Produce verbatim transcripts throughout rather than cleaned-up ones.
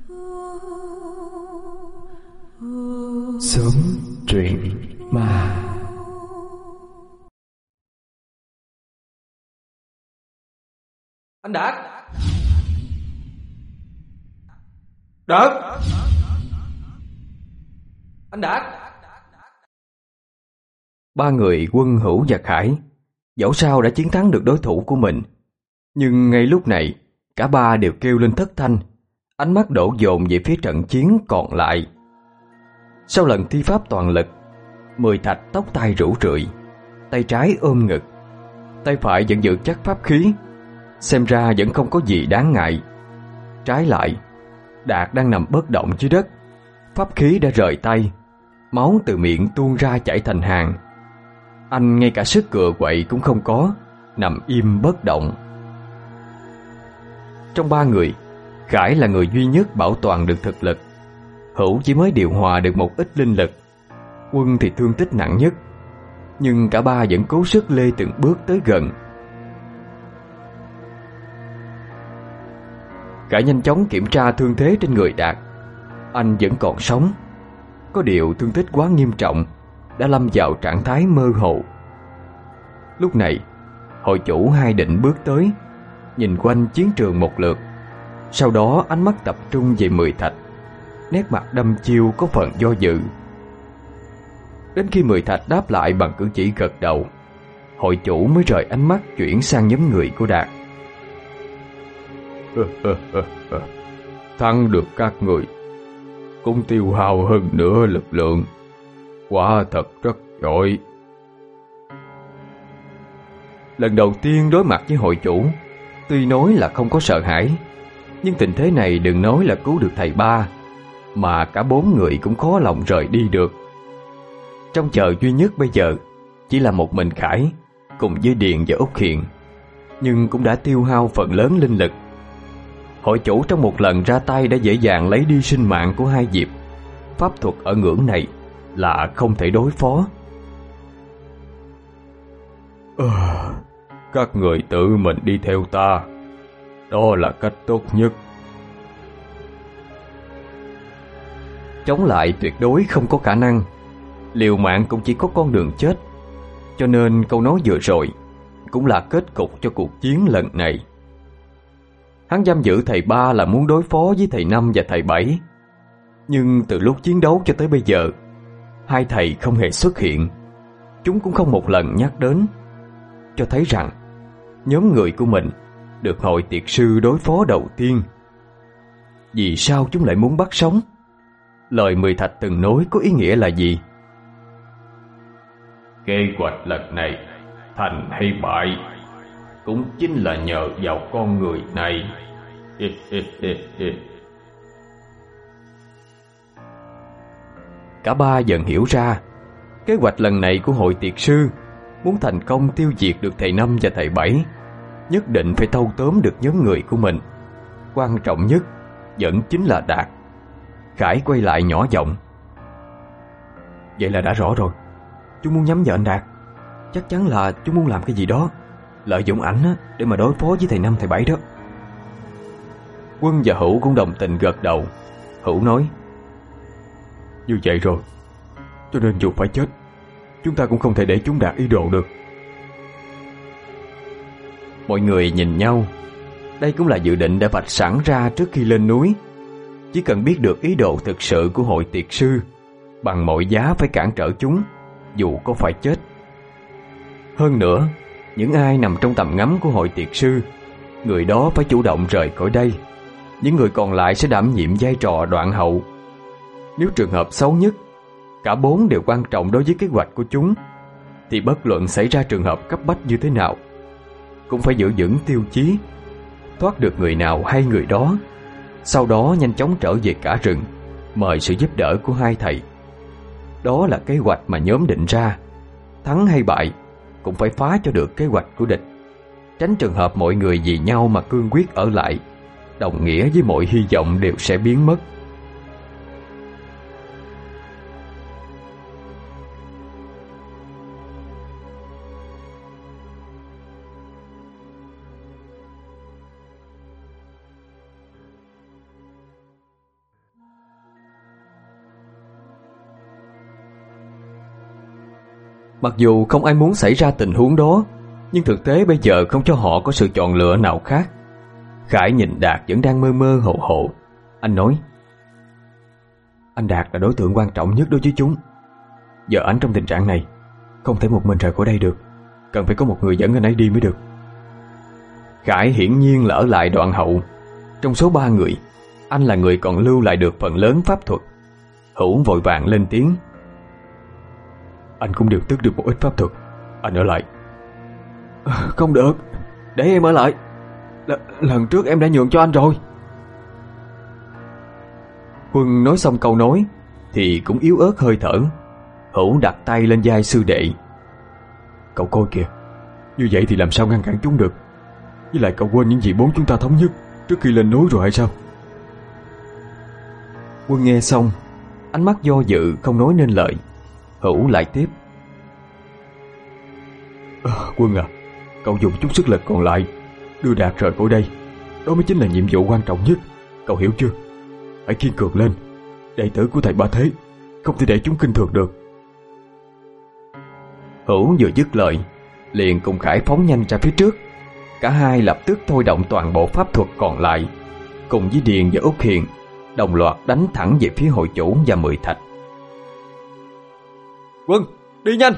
Sớm truyện ma. Anh Đạt, Đạt, anh Đạt. Ba người Quân, Hữu và Khải dẫu sao đã chiến thắng được đối thủ của mình, nhưng ngay lúc này cả ba đều kêu lên thất thanh, ánh mắt đổ dồn về phía trận chiến còn lại. Sau lần thi pháp toàn lực, Mười Thạch tóc tai rũ rượi, tay trái ôm ngực, tay phải vẫn giữ chắc pháp khí, xem ra vẫn không có gì đáng ngại. Trái lại, Đạt đang nằm bất động dưới đất, pháp khí đã rời tay, máu từ miệng tuôn ra chảy thành hàng. Anh ngay cả sức cựa quậy cũng không có, nằm im bất động. Trong ba người, Khải là người duy nhất bảo toàn được thực lực, Hữu chỉ mới điều hòa được một ít linh lực, Quân thì thương tích nặng nhất. Nhưng cả ba vẫn cố sức lê từng bước tới gần. Khải nhanh chóng kiểm tra thương thế trên người Đạt. Anh vẫn còn sống, có điều thương tích quá nghiêm trọng, đã lâm vào trạng thái mơ hồ. Lúc này, hội chủ Hai Định bước tới, nhìn quanh chiến trường một lượt, sau đó ánh mắt tập trung về Mười Thạch, nét mặt đăm chiêu có phần do dự. Đến khi Mười Thạch đáp lại bằng cử chỉ gật đầu, hội chủ mới rời ánh mắt chuyển sang nhóm người của Đạt. Thắng được các người, cũng tiêu hao hơn nửa lực lượng, quả thật rất giỏi. Lần đầu tiên đối mặt với hội chủ, tuy nói là không có sợ hãi, nhưng tình thế này đừng nói là cứu được thầy ba, mà cả bốn người cũng khó lòng rời đi được. Trong chợ duy nhất bây giờ chỉ là một mình Khải cùng với Điền và Úc Hiền, nhưng cũng đã tiêu hao phần lớn linh lực. Hội chủ trong một lần ra tay đã dễ dàng lấy đi sinh mạng của hai Diệp. Pháp thuật ở ngưỡng này là không thể đối phó. Ờ, các người tự mình đi theo ta, đó là cách tốt nhất. Chống lại tuyệt đối không có khả năng, liều mạng cũng chỉ có con đường chết. Cho nên câu nói vừa rồi cũng là kết cục cho cuộc chiến lần này. Hắn giam giữ thầy ba là muốn đối phó với thầy năm và thầy bảy, nhưng từ lúc chiến đấu cho tới bây giờ, hai thầy không hề xuất hiện, chúng cũng không một lần nhắc đến, cho thấy rằng nhóm người của mình được hội tiệt sư đối phó đầu tiên. Vì sao chúng lại muốn bắt sống? Lời Mười Thạch từng nói có ý nghĩa là gì? Kế hoạch lần này thành hay bại cũng chính là nhờ vào con người này. Cả ba dần hiểu ra, kế hoạch lần này của hội tiệt sư muốn thành công tiêu diệt được thầy năm và thầy bảy, nhất định phải thâu tóm được nhóm người của mình. Quan trọng nhất vẫn chính là Đạt. Khải quay lại nhỏ giọng: Vậy là đã rõ rồi, chúng muốn nhắm vào anh Đạt. Chắc chắn là chúng muốn làm cái gì đó, lợi dụng ảnh á, để mà đối phó với thầy năm thầy bảy đó. Quân và Hữu cũng đồng tình gật đầu. Hữu nói: Như vậy rồi, cho nên dù phải chết, chúng ta cũng không thể để chúng đạt ý đồ được. Mọi người nhìn nhau. Đây cũng là dự định đã vạch sẵn ra trước khi lên núi. Chỉ cần biết được ý đồ thực sự của hội tiệt sư, bằng mọi giá phải cản trở chúng, dù có phải chết. Hơn nữa, những ai nằm trong tầm ngắm của hội tiệt sư, người đó phải chủ động rời khỏi đây. Những người còn lại sẽ đảm nhiệm vai trò đoạn hậu. Nếu trường hợp xấu nhất, cả bốn đều quan trọng đối với kế hoạch của chúng, thì bất luận xảy ra trường hợp cấp bách như thế nào, cũng phải giữ vững tiêu chí, thoát được người nào hay người đó, sau đó nhanh chóng trở về cả rừng, mời sự giúp đỡ của hai thầy. Đó là kế hoạch mà nhóm định ra. Thắng hay bại cũng phải phá cho được kế hoạch của địch, tránh trường hợp mọi người vì nhau mà cương quyết ở lại, đồng nghĩa với mọi hy vọng đều sẽ biến mất. Mặc dù không ai muốn xảy ra tình huống đó, nhưng thực tế bây giờ không cho họ có sự chọn lựa nào khác. Khải nhìn Đạt vẫn đang mơ mơ hồ hồ. Anh nói: Anh Đạt là đối tượng quan trọng nhất đối với chúng. Giờ anh trong tình trạng này, không thể một mình rời khỏi đây được, cần phải có một người dẫn anh ấy đi mới được. Khải hiển nhiên là ở lại đoạn hậu. Trong số ba người, anh là người còn lưu lại được phần lớn pháp thuật. Hữu vội vàng lên tiếng: Anh cũng điều tức được một ít pháp thuật, anh ở lại. À, không được, để em ở lại. L lần trước em đã nhường cho anh rồi. Huân nói xong câu nói thì cũng yếu ớt hơi thở. Hữu đặt tay lên vai sư đệ: Cậu coi kìa, như vậy thì làm sao ngăn cản chúng được? Với lại cậu quên những gì bốn chúng ta thống nhất trước khi lên núi rồi hay sao? Quân nghe xong, ánh mắt do dự không nói nên lời. Hữu lại tiếp: à, Quân à, cậu dùng chút sức lực còn lại đưa Đạt rời khỏi đây. Đó mới chính là nhiệm vụ quan trọng nhất, cậu hiểu chưa? Hãy kiên cường lên, đệ tử của thầy Ba Thế không thể để chúng khinh thường được. Hữu vừa dứt lời, liền cùng Khải phóng nhanh ra phía trước. Cả hai lập tức thôi động toàn bộ pháp thuật còn lại, cùng với Điền và Úc Hiền đồng loạt đánh thẳng về phía hội chủ và Mười Thạch. Quân, đi nhanh!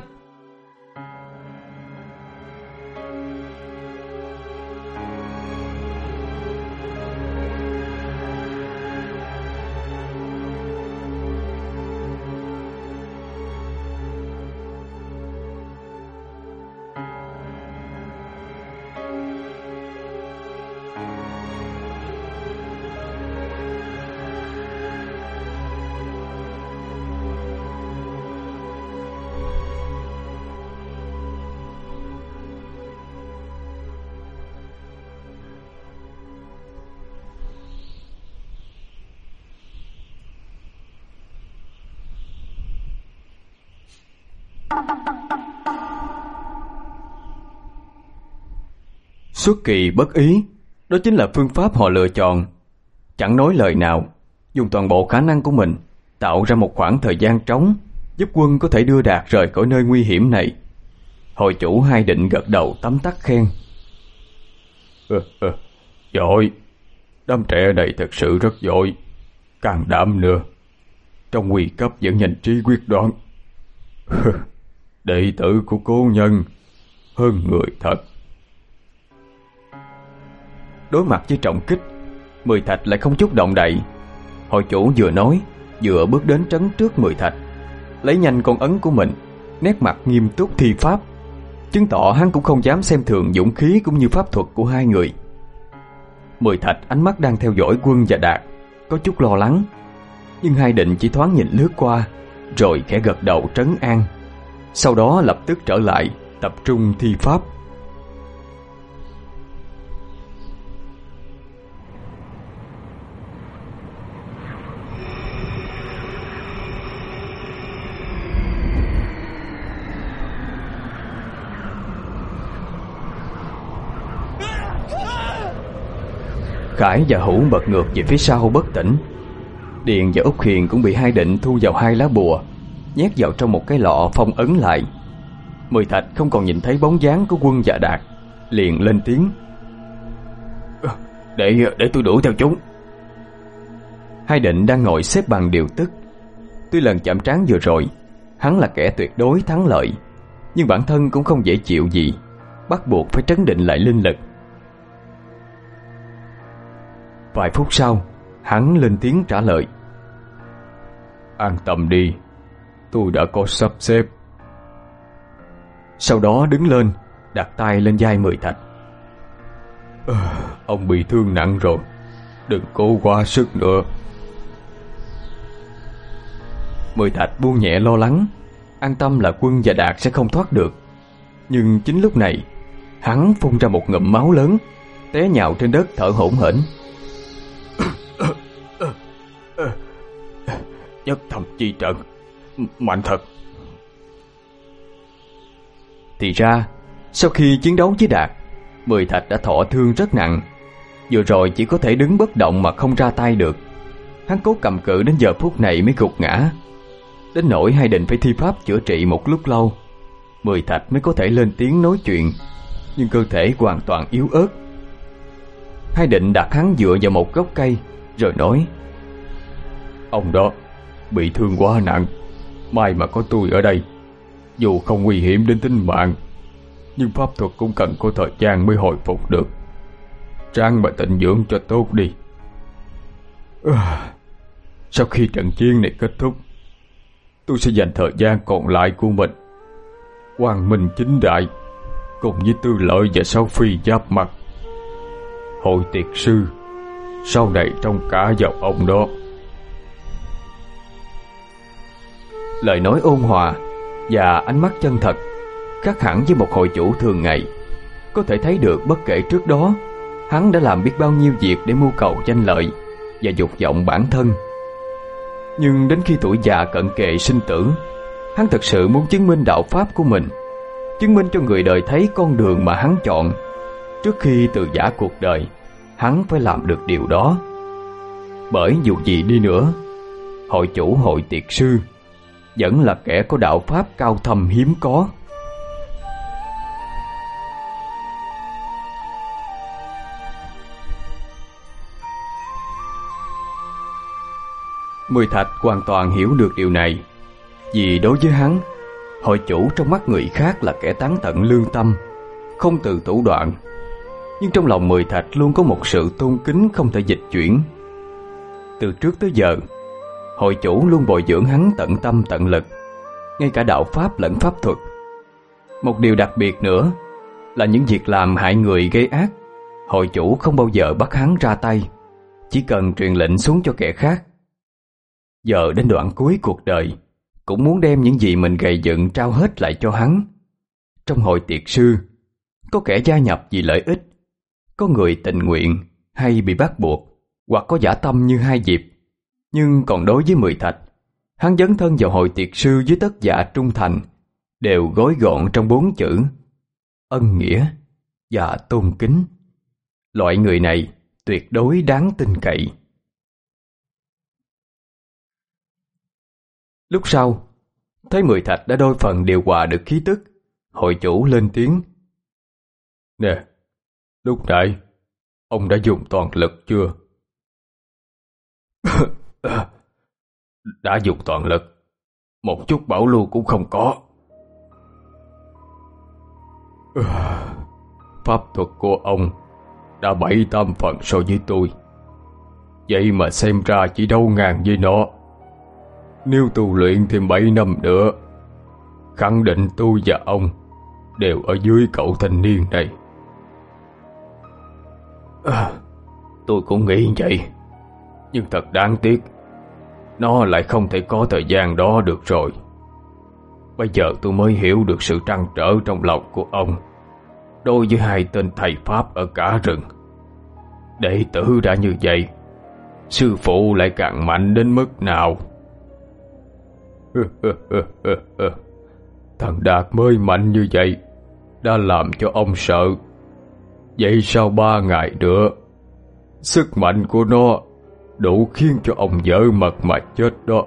Xuất kỳ bất ý, đó chính là phương pháp họ lựa chọn. Chẳng nói lời nào, dùng toàn bộ khả năng của mình tạo ra một khoảng thời gian trống, giúp Quân có thể đưa Đạt rời khỏi nơi nguy hiểm này. Hội chủ Hai Định gật đầu tấm tắc khen: ờ, ờ, Giỏi, đám trẻ này thật sự rất giỏi, can đảm nữa, trong nguy cấp vẫn nhanh trí quyết đoán. Đệ tử của cố nhân hơn người thật. Đối mặt với trọng kích, Mười Thạch lại không chút động đậy. Hội chủ vừa nói vừa bước đến trấn trước Mười Thạch, lấy nhanh con ấn của mình, nét mặt nghiêm túc thi pháp, chứng tỏ hắn cũng không dám xem thường dũng khí cũng như pháp thuật của hai người. Mười Thạch ánh mắt đang theo dõi Quân và Đạt, có chút lo lắng, nhưng Hai Định chỉ thoáng nhìn lướt qua, rồi khẽ gật đầu trấn an. Sau đó lập tức trở lại tập trung thi pháp. Khải và Hữu bật ngược về phía sau bất tỉnh. Điền và Úc Hiền cũng bị Hai Định thu vào hai lá bùa, nhét vào trong một cái lọ phong ấn lại. Mười Thạch không còn nhìn thấy bóng dáng của Quân và Đạt, liền lên tiếng: Để để tôi đuổi theo chúng. Hai Định đang ngồi xếp bằng điều tức. Tuy lần chạm trán vừa rồi hắn là kẻ tuyệt đối thắng lợi, nhưng bản thân cũng không dễ chịu gì, bắt buộc phải trấn định lại linh lực. Vài phút sau, hắn lên tiếng trả lời: An tâm đi, tôi đã có sắp xếp. Sau đó đứng lên, đặt tay lên vai Mười Thạch: à, Ông bị thương nặng rồi, đừng cố quá sức nữa. Mười Thạch buông nhẹ lo lắng, an tâm là Quân và Đạt sẽ không thoát được. Nhưng chính lúc này, hắn phun ra một ngụm máu lớn, té nhào trên đất thở hổn hển. Nhất thầm chi trận, mạnh thật. Thì ra, sau khi chiến đấu với Đạt, Mười Thạch đã thọ thương rất nặng. Vừa rồi chỉ có thể đứng bất động mà không ra tay được. Hắn cố cầm cự đến giờ phút này mới gục ngã, đến nỗi Hai Định phải thi pháp chữa trị một lúc lâu. Mười Thạch mới có thể lên tiếng nói chuyện, nhưng cơ thể hoàn toàn yếu ớt. Hai Định đặt hắn dựa vào một gốc cây rồi nói: "Ông đó bị thương quá nặng, may mà có tôi ở đây. Dù không nguy hiểm đến tính mạng, nhưng pháp thuật cũng cần có thời gian mới hồi phục được. Ráng mà tịnh dưỡng cho tốt đi. À, sau khi trận chiến này kết thúc, tôi sẽ dành thời gian còn lại của mình quang minh chính đại cùng với Tư Lợi và Sáu Phi giáp mặt. Hội tiệt sư sau này trông cả vào ông đó." Lời nói ôn hòa và ánh mắt chân thật khác hẳn với một hội chủ thường ngày. Có thể thấy được bất kể trước đó hắn đã làm biết bao nhiêu việc để mưu cầu danh lợi và dục vọng bản thân. Nhưng đến khi tuổi già cận kề sinh tử, hắn thật sự muốn chứng minh đạo pháp của mình, chứng minh cho người đời thấy con đường mà hắn chọn. Trước khi từ giã cuộc đời, hắn phải làm được điều đó. Bởi dù gì đi nữa, hội chủ hội tiệt sư vẫn là kẻ có đạo pháp cao thâm hiếm có. Mười Thạch hoàn toàn hiểu được điều này, vì đối với hắn, hội chủ trong mắt người khác là kẻ tán tận lương tâm, không từ thủ đoạn. Nhưng trong lòng Mười Thạch luôn có một sự tôn kính không thể dịch chuyển. Từ trước tới giờ, hội chủ luôn bồi dưỡng hắn tận tâm tận lực, ngay cả đạo pháp lẫn pháp thuật. Một điều đặc biệt nữa là những việc làm hại người gây ác, hội chủ không bao giờ bắt hắn ra tay, chỉ cần truyền lệnh xuống cho kẻ khác. Giờ đến đoạn cuối cuộc đời, cũng muốn đem những gì mình gầy dựng trao hết lại cho hắn. Trong hội tiệt sư, có kẻ gia nhập vì lợi ích, có người tình nguyện hay bị bắt buộc, hoặc có dã tâm như Hai Diệp. Nhưng còn đối với Mười Thạch, hắn dấn thân vào hội tiệt sư với tất dạ trung thành, đều gói gọn trong bốn chữ: ân nghĩa và tôn kính. Loại người này tuyệt đối đáng tin cậy. Lúc sau, thấy Mười Thạch đã đôi phần điều hòa được khí tức, hội chủ lên tiếng: "Nè, lúc nãy ông đã dùng toàn lực chưa?" "Đã dùng toàn lực, một chút bảo lưu cũng không có." "Pháp thuật của ông đã bảy tam phần so với tôi, vậy mà xem ra chỉ đấu ngang với nó. Nếu tu luyện thêm bảy năm nữa, khẳng định tôi và ông đều ở dưới cậu thanh niên này." À, tôi cũng nghĩ vậy, nhưng thật đáng tiếc, nó lại không thể có thời gian đó được rồi. Bây giờ tôi mới hiểu được sự trăn trở trong lòng của ông đối với hai tên thầy Pháp ở cả rừng. Đệ tử đã như vậy, sư phụ lại càng mạnh đến mức nào? Thằng Đạt mới mạnh như vậy đã làm cho ông sợ. Vậy sau ba ngày nữa, sức mạnh của nó đủ khiến cho ông vỡ mật mà chết đó.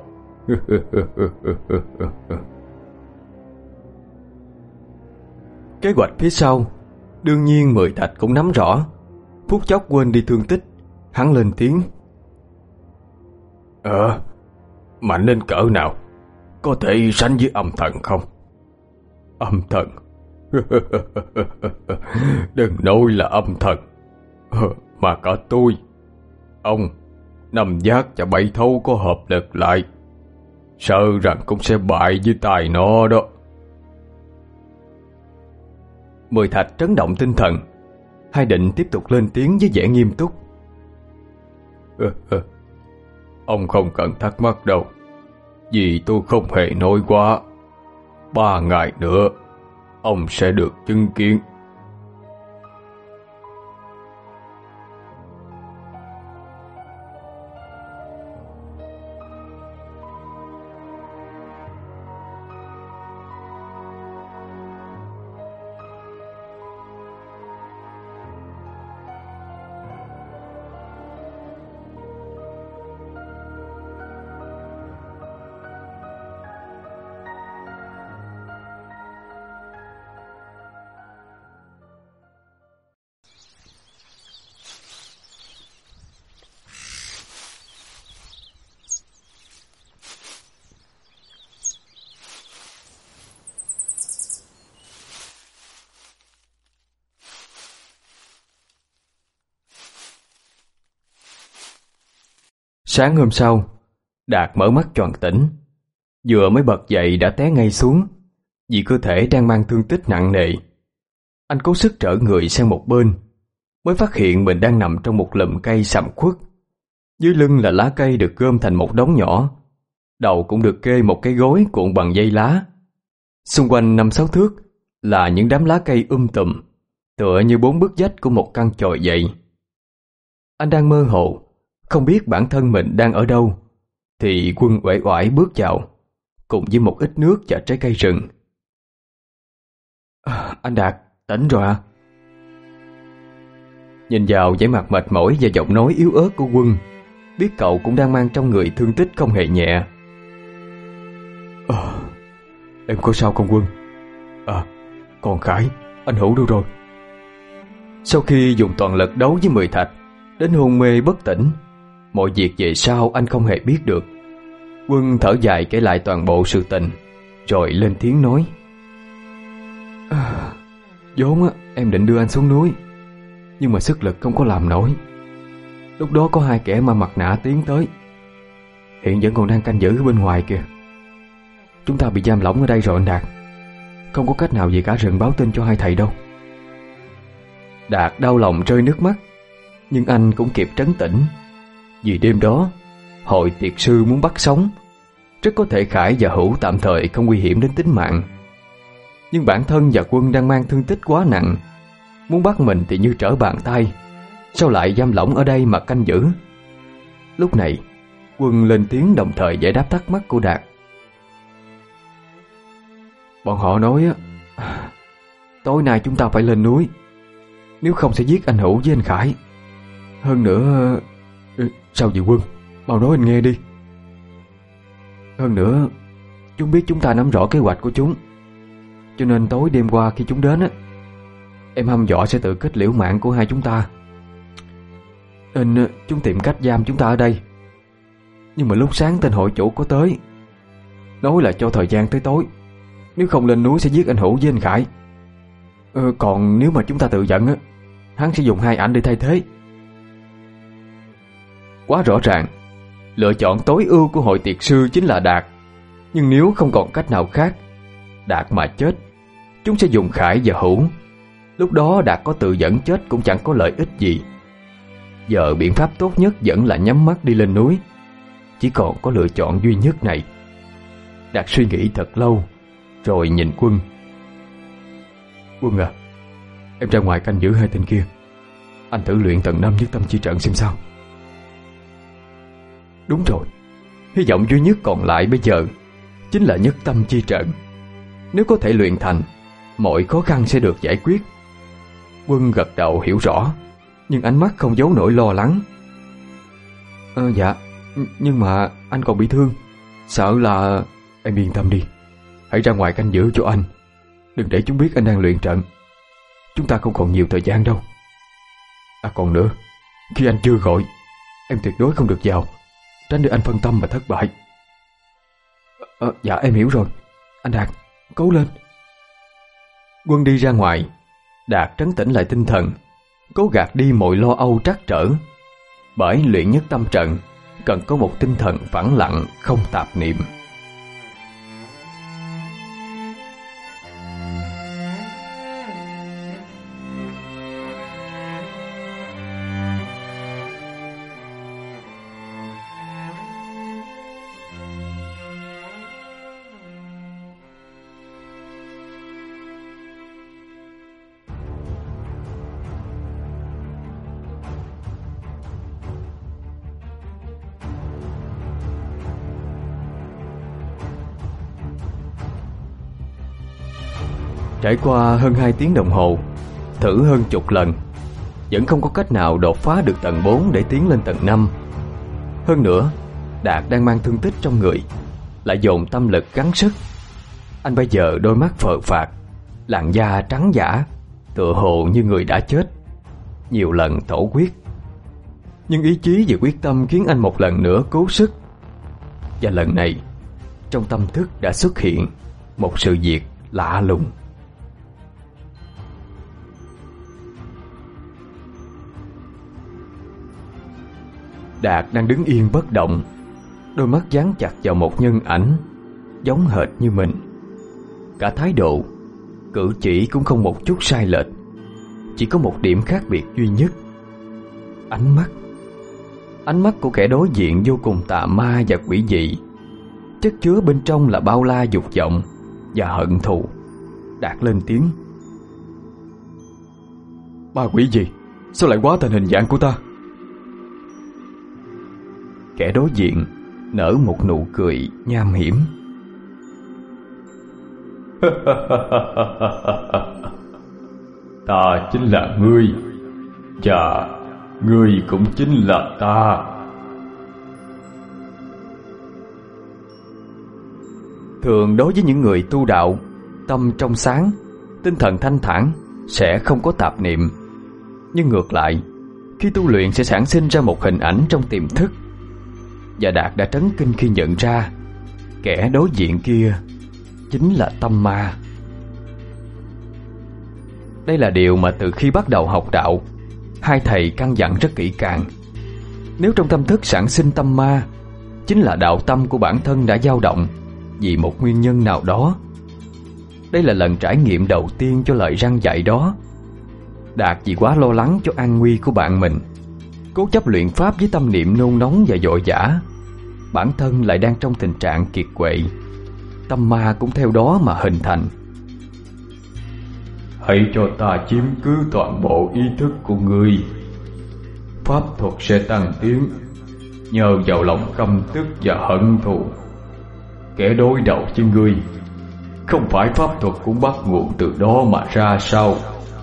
Kế hoạch phía sau, đương nhiên Mười Thạch cũng nắm rõ. Phút chốc quên đi thương tích, hắn lên tiếng: Ờ, mạnh đến cỡ nào? Có thể sánh với âm thần không? Âm thần? Đừng nói là âm thần, mà cả tôi, ông, năm giác và bảy thấu có hợp lực lại, sợ rằng cũng sẽ bại với tài nó đó. Mười Thạch trấn động tinh thần. Hai Định tiếp tục lên tiếng với vẻ nghiêm túc: Ông không cần thắc mắc đâu, vì tôi không hề nói quá. Ba ngày nữa ông sẽ được chứng kiến. Sáng hôm sau, Đạt mở mắt choàng tỉnh. Vừa mới bật dậy đã té ngay xuống, vì cơ thể đang mang thương tích nặng nề. Anh cố sức trở người sang một bên, mới phát hiện mình đang nằm trong một lùm cây sầm uất. Dưới lưng là lá cây được gom thành một đống nhỏ, đầu cũng được kê một cái gối cuộn bằng dây lá. Xung quanh năm sáu thước là những đám lá cây um tùm, tựa như bốn bức vách của một căn chòi vậy. Anh đang mơ hồ, không biết bản thân mình đang ở đâu, thì Quân uể oải bước vào, cùng với một ít nước và trái cây rừng. À, anh Đạt, tỉnh rồi à? Nhìn vào vẻ mặt mệt mỏi và giọng nói yếu ớt của Quân, biết cậu cũng đang mang trong người thương tích không hề nhẹ. À, em có sao không Quân? À, còn Khải, anh Hữu đâu rồi? Sau khi dùng toàn lực đấu với Mười Thạch, đến hôn mê bất tỉnh, mọi việc về sau anh không hề biết được. Quân thở dài kể lại toàn bộ sự tình, rồi lên tiếng nói. À, vốn á, em định đưa anh xuống núi, nhưng mà sức lực không có làm nổi. Lúc đó có hai kẻ mà mặt nạ tiến tới, hiện vẫn còn đang canh giữ ở bên ngoài kìa. Chúng ta bị giam lỏng ở đây rồi anh Đạt, không có cách nào về cả rừng báo tin cho hai thầy đâu. Đạt đau lòng rơi nước mắt, nhưng anh cũng kịp trấn tĩnh. Vì đêm đó hội tiệt sư muốn bắt sống, rất có thể Khải và Hữu tạm thời không nguy hiểm đến tính mạng. Nhưng bản thân và Quân đang mang thương tích quá nặng, muốn bắt mình thì như trở bàn tay, sao lại giam lỏng ở đây mà canh giữ? Lúc này Quân lên tiếng đồng thời giải đáp thắc mắc của Đạt. Bọn họ nói á, tối nay chúng ta phải lên núi, nếu không sẽ giết anh Hữu với anh Khải. Hơn nữa... Sao vậy Quân? Mau nói anh nghe đi. Hơn nữa, chúng biết chúng ta nắm rõ kế hoạch của chúng, cho nên tối đêm qua khi chúng đến á, em hăm dọa sẽ tự kết liễu mạng của hai chúng ta, nên chúng tìm cách giam chúng ta ở đây. Nhưng mà lúc sáng tên hội chủ có tới, nói là cho thời gian tới tối, nếu không lên núi sẽ giết anh Hữu với anh Khải. ờ, Còn nếu mà chúng ta tự dẫn á, hắn sẽ dùng hai ảnh để thay thế. Quá rõ ràng, lựa chọn tối ưu của hội tiệt sư chính là Đạt. Nhưng nếu không còn cách nào khác, Đạt mà chết, chúng sẽ dùng Khải và Hữu. Lúc đó Đạt có tự dẫn chết cũng chẳng có lợi ích gì. Giờ biện pháp tốt nhất vẫn là nhắm mắt đi lên núi, chỉ còn có lựa chọn duy nhất này. Đạt suy nghĩ thật lâu, rồi nhìn Quân. Quân à, em ra ngoài canh giữ hai tên kia, anh thử luyện tầng năm nhất tâm chi trận xem sao. Đúng rồi, hy vọng duy nhất còn lại bây giờ chính là nhất tâm chi trận. Nếu có thể luyện thành, mọi khó khăn sẽ được giải quyết. Quân gật đầu hiểu rõ, nhưng ánh mắt không giấu nổi lo lắng. Ờ dạ, nhưng mà anh còn bị thương, sợ là... Em yên tâm đi, hãy ra ngoài canh giữ cho anh, đừng để chúng biết anh đang luyện trận. Chúng ta không còn nhiều thời gian đâu. À còn nữa, khi anh chưa gọi, em tuyệt đối không được vào, tránh để anh phân tâm mà thất bại. Ờ, dạ em hiểu rồi. Anh Đạt, cố lên. Quân đi ra ngoài, Đạt trấn tĩnh lại tinh thần, cố gạt đi mọi lo âu trắc trở. Bởi luyện nhất tâm trận cần có một tinh thần phẳng lặng, không tạp niệm. Trải qua hơn hai tiếng đồng hồ, thử hơn chục lần, vẫn không có cách nào đột phá được tầng bốn để tiến lên tầng năm. Hơn nữa, Đạt đang mang thương tích trong người, lại dồn tâm lực gắng sức. Anh bây giờ đôi mắt phờ phạc, làn da trắng nhã, tựa hồ như người đã chết. Nhiều lần thổ huyết, nhưng ý chí và quyết tâm khiến anh một lần nữa cố sức. Và lần này, trong tâm thức đã xuất hiện một sự việc lạ lùng. Đạt đang đứng yên bất động, đôi mắt dán chặt vào một nhân ảnh giống hệt như mình. Cả thái độ, cử chỉ cũng không một chút sai lệch. Chỉ có một điểm khác biệt duy nhất: ánh mắt. Ánh mắt của kẻ đối diện vô cùng tà ma và quỷ dị, chất chứa bên trong là bao la dục vọng và hận thù. Đạt lên tiếng: Ma quỷ gì? Sao lại hóa thành hình dạng của ta? Kẻ đối diện nở một nụ cười nham hiểm. Ta chính là ngươi, và ngươi cũng chính là ta. Thường đối với những người tu đạo, tâm trong sáng, tinh thần thanh thản, sẽ không có tạp niệm. Nhưng ngược lại, khi tu luyện sẽ sản sinh ra một hình ảnh trong tiềm thức. Và Đạt đã trấn kinh khi nhận ra kẻ đối diện kia chính là tâm ma. Đây là điều mà từ khi bắt đầu học đạo, hai thầy căn dặn rất kỹ càng. Nếu trong tâm thức sản sinh tâm ma, chính là đạo tâm của bản thân đã dao động vì một nguyên nhân nào đó. Đây là lần trải nghiệm đầu tiên cho lời răn dạy đó. Đạt vì quá lo lắng cho an nguy của bạn mình, cố chấp luyện pháp với tâm niệm nôn nóng và vội vã. Bản thân lại đang trong tình trạng kiệt quệ, tâm ma cũng theo đó mà hình thành. Hãy cho ta chiếm cứ toàn bộ ý thức của ngươi. Pháp thuật sẽ tăng tiến nhờ vào lòng căm tức và hận thù. Kẻ đối đầu với ngươi không phải pháp thuật cũng bắt nguồn từ đó mà ra sao?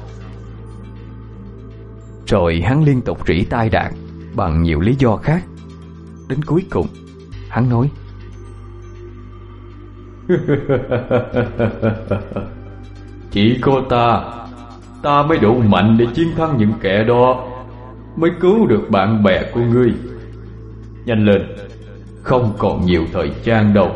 Rồi hắn liên tục rỉ tai Đạt bằng nhiều lý do khác. Đến cuối cùng hắn nói: Chỉ có ta Ta mới đủ mạnh để chiến thắng những kẻ đó, mới cứu được bạn bè của ngươi. Nhanh lên, không còn nhiều thời gian đâu.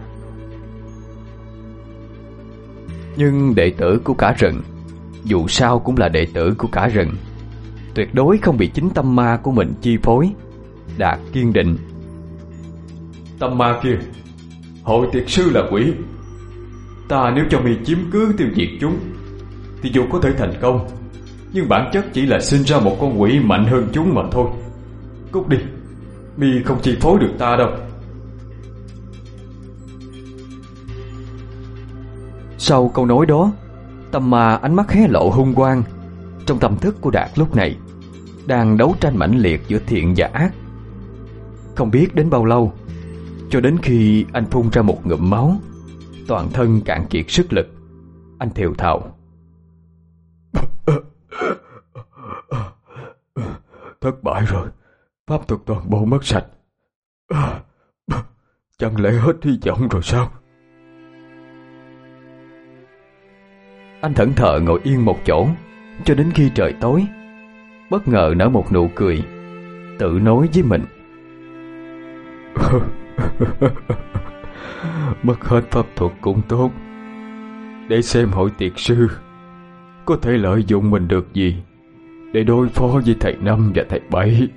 Nhưng đệ tử của cả rừng, dù sao cũng là đệ tử của cả rừng, tuyệt đối không bị chính tâm ma của mình chi phối. Đạt kiên định: Tâm ma kia, hội tiệt sư là quỷ. Ta nếu cho mi chiếm cứ tiêu diệt chúng, thì dù có thể thành công, nhưng bản chất chỉ là sinh ra một con quỷ mạnh hơn chúng mà thôi. Cút đi, mi không chi phối được ta đâu. Sau câu nói đó, tâm ma ánh mắt hé lộ hung quang. Trong tâm thức của Đạt lúc này đang đấu tranh mãnh liệt giữa thiện và ác. Không biết đến bao lâu, cho đến khi anh phun ra một ngụm máu, toàn thân cạn kiệt sức lực, anh thều thào: Thất bại rồi, pháp thuật toàn bộ mất sạch. Chẳng lẽ hết hy vọng rồi sao? Anh thẫn thờ ngồi yên một chỗ cho đến khi trời tối, bất ngờ nở một nụ cười, tự nói với mình: Mất hết pháp thuật cũng tốt, để xem hội tiệt sư có thể lợi dụng mình được gì để đối phó với thầy Năm và thầy Bảy.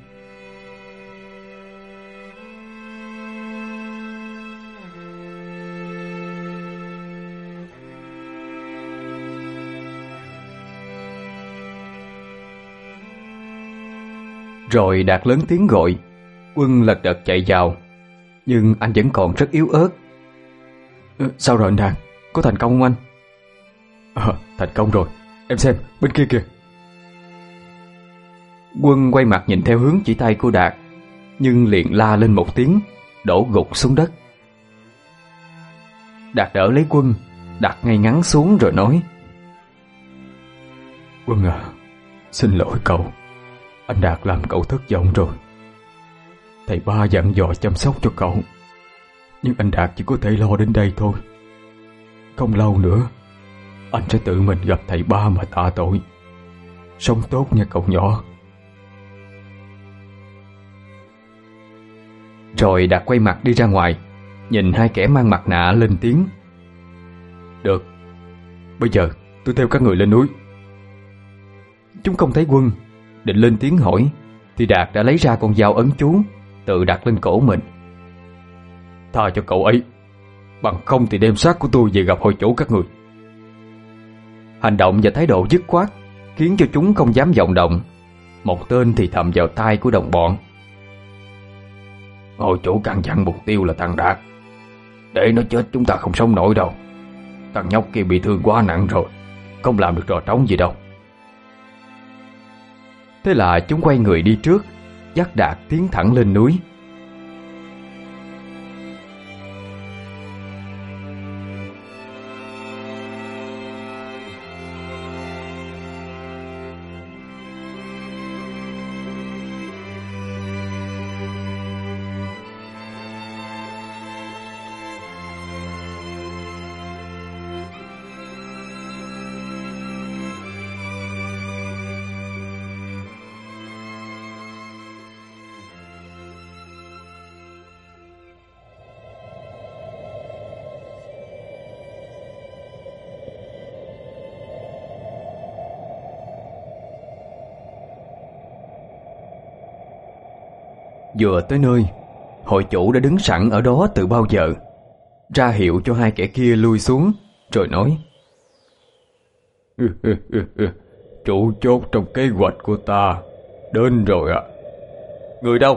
Rồi Đạt lớn tiếng gọi. Quân lật đật chạy vào, nhưng anh vẫn còn rất yếu ớt. Ừ, sao rồi anh Đạt? Có thành công không anh? À, thành công rồi, em xem bên kia kìa. Quân quay mặt nhìn theo hướng chỉ tay của Đạt, nhưng liền la lên một tiếng, đổ gục xuống đất. Đạt đỡ lấy Quân, đặt ngay ngắn xuống rồi nói: Quân à, xin lỗi cậu, anh Đạt làm cậu thất vọng rồi. Thầy Ba dặn dò chăm sóc cho cậu, nhưng anh Đạt chỉ có thể lo đến đây thôi. Không lâu nữa anh sẽ tự mình gặp thầy Ba mà tạ tội. Sống tốt nha cậu nhỏ. Rồi Đạt quay mặt đi ra ngoài, nhìn hai kẻ mang mặt nạ lên tiếng: Được, bây giờ tôi theo các người lên núi. Chúng không thấy Quân, định lên tiếng hỏi thì Đạt đã lấy ra con dao ấn chú, tự đặt lên cổ mình. Tha cho cậu ấy, bằng không thì đem xác của tôi về gặp hội chủ các người. Hành động và thái độ dứt khoát khiến cho chúng không dám vọng động. Một tên thì thầm vào tai của đồng bọn: Hội chủ căn dặn mục tiêu là thằng Đạt. Để nó chết chúng ta không sống nổi đâu. Thằng nhóc kia bị thương quá nặng rồi, không làm được trò trống gì đâu. Thế là chúng quay người đi trước, dắt Đạt tiến thẳng lên núi. Vừa tới nơi, hội chủ đã đứng sẵn ở đó từ bao giờ, ra hiệu cho hai kẻ kia lui xuống, rồi nói: Chủ chốt trong kế hoạch của ta đến rồi ạ. À. Người đâu?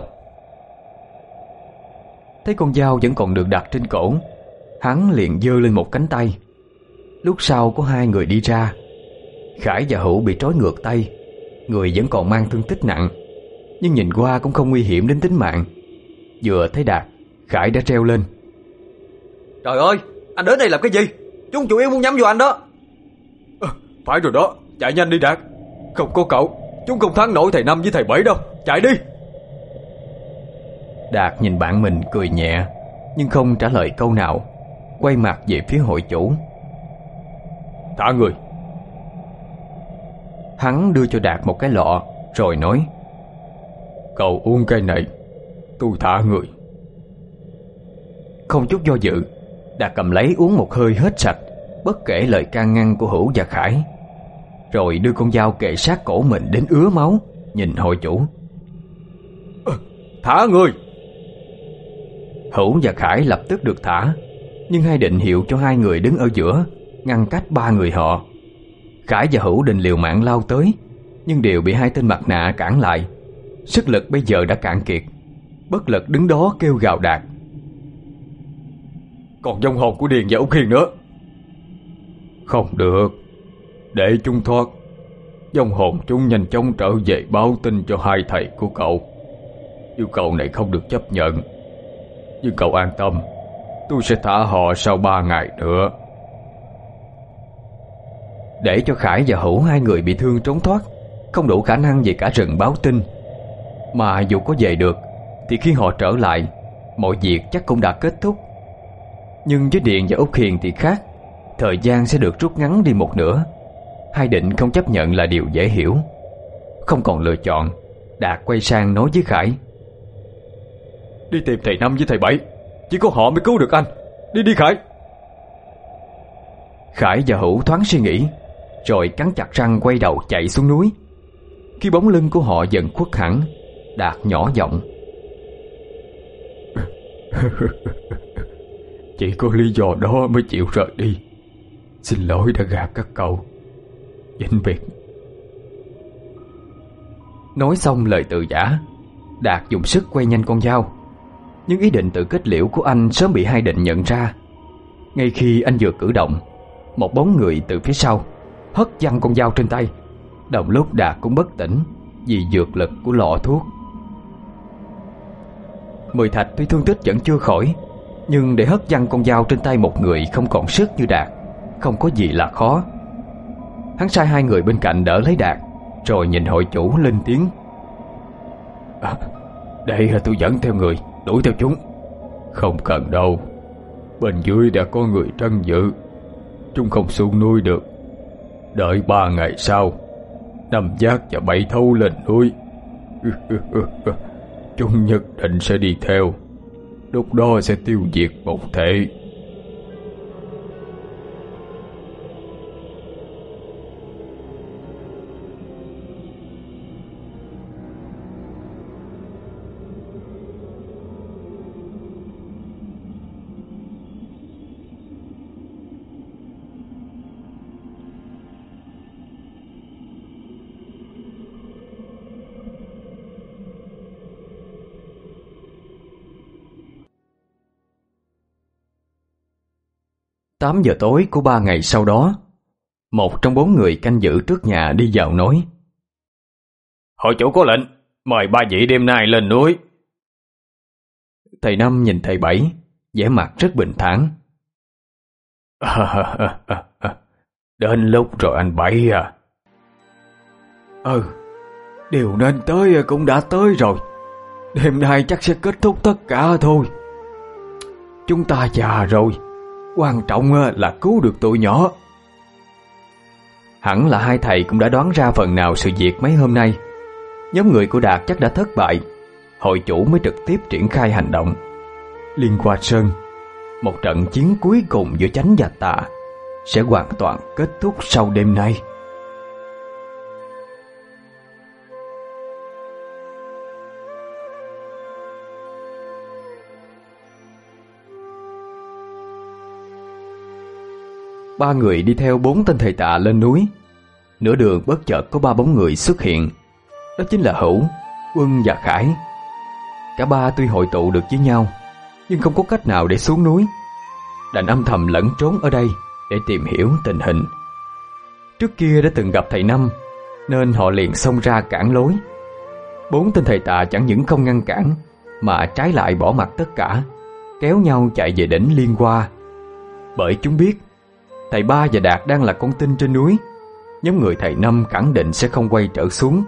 Thấy con dao vẫn còn được đặt trên cổ, hắn liền giơ lên một cánh tay. Lúc sau có hai người đi ra. Khải và Hữu bị trói ngược tay, người vẫn còn mang thương tích nặng, nhưng nhìn qua cũng không nguy hiểm đến tính mạng. Vừa thấy Đạt, Khải đã treo lên: Trời ơi, anh đến đây làm cái gì? Chúng chủ yếu muốn nhắm vô anh đó. À, phải rồi đó, chạy nhanh đi Đạt. Không có cậu, chúng không thắng nổi thầy Năm với thầy Bảy đâu. Chạy đi. Đạt nhìn bạn mình cười nhẹ, nhưng không trả lời câu nào, quay mặt về phía hội chủ. Thả người. Hắn đưa cho Đạt một cái lọ, rồi nói: Cậu uống cái này, tôi thả người. Không chút do dự, Đạt cầm lấy uống một hơi hết sạch, bất kể lời can ngăn của Hữu và Khải, rồi đưa con dao kề sát cổ mình đến ứa máu, nhìn hội chủ. À, thả người. Hữu và Khải lập tức được thả, nhưng hai định hiệu cho hai người đứng ở giữa, ngăn cách ba người họ. Khải và Hữu định liều mạng lao tới, nhưng đều bị hai tên mặt nạ cản lại. Sức lực bây giờ đã cạn kiệt, bất lực đứng đó kêu gào Đạt: Còn vong hồn của Điền và Úc Hiền nữa. Không được, để chúng thoát. Vong hồn chúng nhanh chóng trở về báo tin cho hai thầy của cậu. Yêu cầu này không được chấp nhận, nhưng cậu an tâm, tôi sẽ thả họ sau ba ngày nữa. Để cho Khải và Hữu hai người bị thương trốn thoát, không đủ khả năng về cả rừng báo tin. Mà dù có về được, thì khi họ trở lại, mọi việc chắc cũng đã kết thúc. Nhưng với Điền và Úc Hiền thì khác, thời gian sẽ được rút ngắn đi một nửa. Hai định không chấp nhận là điều dễ hiểu. Không còn lựa chọn, Đạt quay sang nói với Khải: Đi tìm thầy Năm với thầy Bảy, chỉ có họ mới cứu được anh. Đi đi Khải. Khải và Hữu thoáng suy nghĩ, rồi cắn chặt răng quay đầu chạy xuống núi. Khi bóng lưng của họ dần khuất hẳn, Đạt nhỏ giọng: Chỉ có lý do đó mới chịu rời đi. Xin lỗi đã gạt các cậu. Vĩnh biệt. Nói xong lời từ giả, Đạt dùng sức quay nhanh con dao. Nhưng ý định tự kết liễu của anh sớm bị hai định nhận ra. Ngay khi anh vừa cử động, một bóng người từ phía sau hất văng con dao trên tay. Đồng lúc Đạt cũng bất tỉnh vì dược lực của lọ thuốc. Mười Thạch tuy thương tích vẫn chưa khỏi, nhưng để hất văng con dao trên tay một người không còn sức như Đạt, không có gì là khó. Hắn sai hai người bên cạnh đỡ lấy Đạt, rồi nhìn hội chủ lên tiếng: à, Đây là tôi dẫn theo người, đuổi theo chúng. Không cần đâu, bên dưới đã có người trấn giữ, chúng không xuống núi được. Đợi ba ngày sau, Năm Giác và Bảy Thâu lên núi, chúng nhất định sẽ đi theo. Lúc đó sẽ tiêu diệt một thể. Tám giờ tối của ba ngày sau đó, một trong bốn người canh giữ trước nhà đi vào nói: Hội chủ có lệnh, mời ba vị đêm nay lên núi. Thầy Năm nhìn thầy Bảy, vẻ mặt rất bình thản. À, à, à, à. Đến lúc rồi anh Bảy à. Ừ, điều nên tới cũng đã tới rồi. Đêm nay chắc sẽ kết thúc tất cả thôi. Chúng ta già rồi, quan trọng là cứu được tụi nhỏ. Hẳn là hai thầy cũng đã đoán ra phần nào sự việc mấy hôm nay. Nhóm người của Đạt chắc đã thất bại, hội chủ mới trực tiếp triển khai hành động. Liên Hoa Sơn, một trận chiến cuối cùng giữa chánh và tà, sẽ hoàn toàn kết thúc sau đêm nay. Ba người đi theo bốn tên thầy tà lên núi. Nửa đường bất chợt có ba bóng người xuất hiện. Đó chính là Hữu, Quân và Khải. Cả ba tuy hội tụ được với nhau, nhưng không có cách nào để xuống núi, đành âm thầm lẫn trốn ở đây để tìm hiểu tình hình. Trước kia đã từng gặp thầy Năm, nên họ liền xông ra cản lối. Bốn tên thầy tà chẳng những không ngăn cản, mà trái lại bỏ mặc tất cả, kéo nhau chạy về đỉnh Liên Hoa. Bởi chúng biết thầy Ba và Đạt đang là con tin trên núi, nhóm người thầy Năm khẳng định sẽ không quay trở xuống.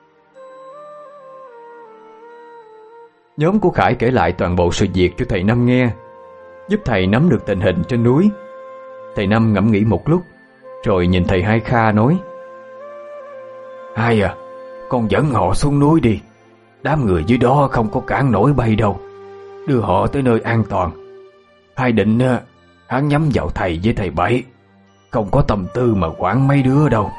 Nhóm của Khải kể lại toàn bộ sự việc cho thầy Năm nghe, giúp thầy nắm được tình hình trên núi. Thầy Năm ngẫm nghĩ một lúc, rồi nhìn thầy Hai Kha nói: Hai à, con dẫn họ xuống núi đi. Đám người dưới đó không có cản nổi bay đâu. Đưa họ tới nơi an toàn. Hai định hắn nhắm vào thầy với thầy Bảy, không có tâm tư mà quản mấy đứa đâu.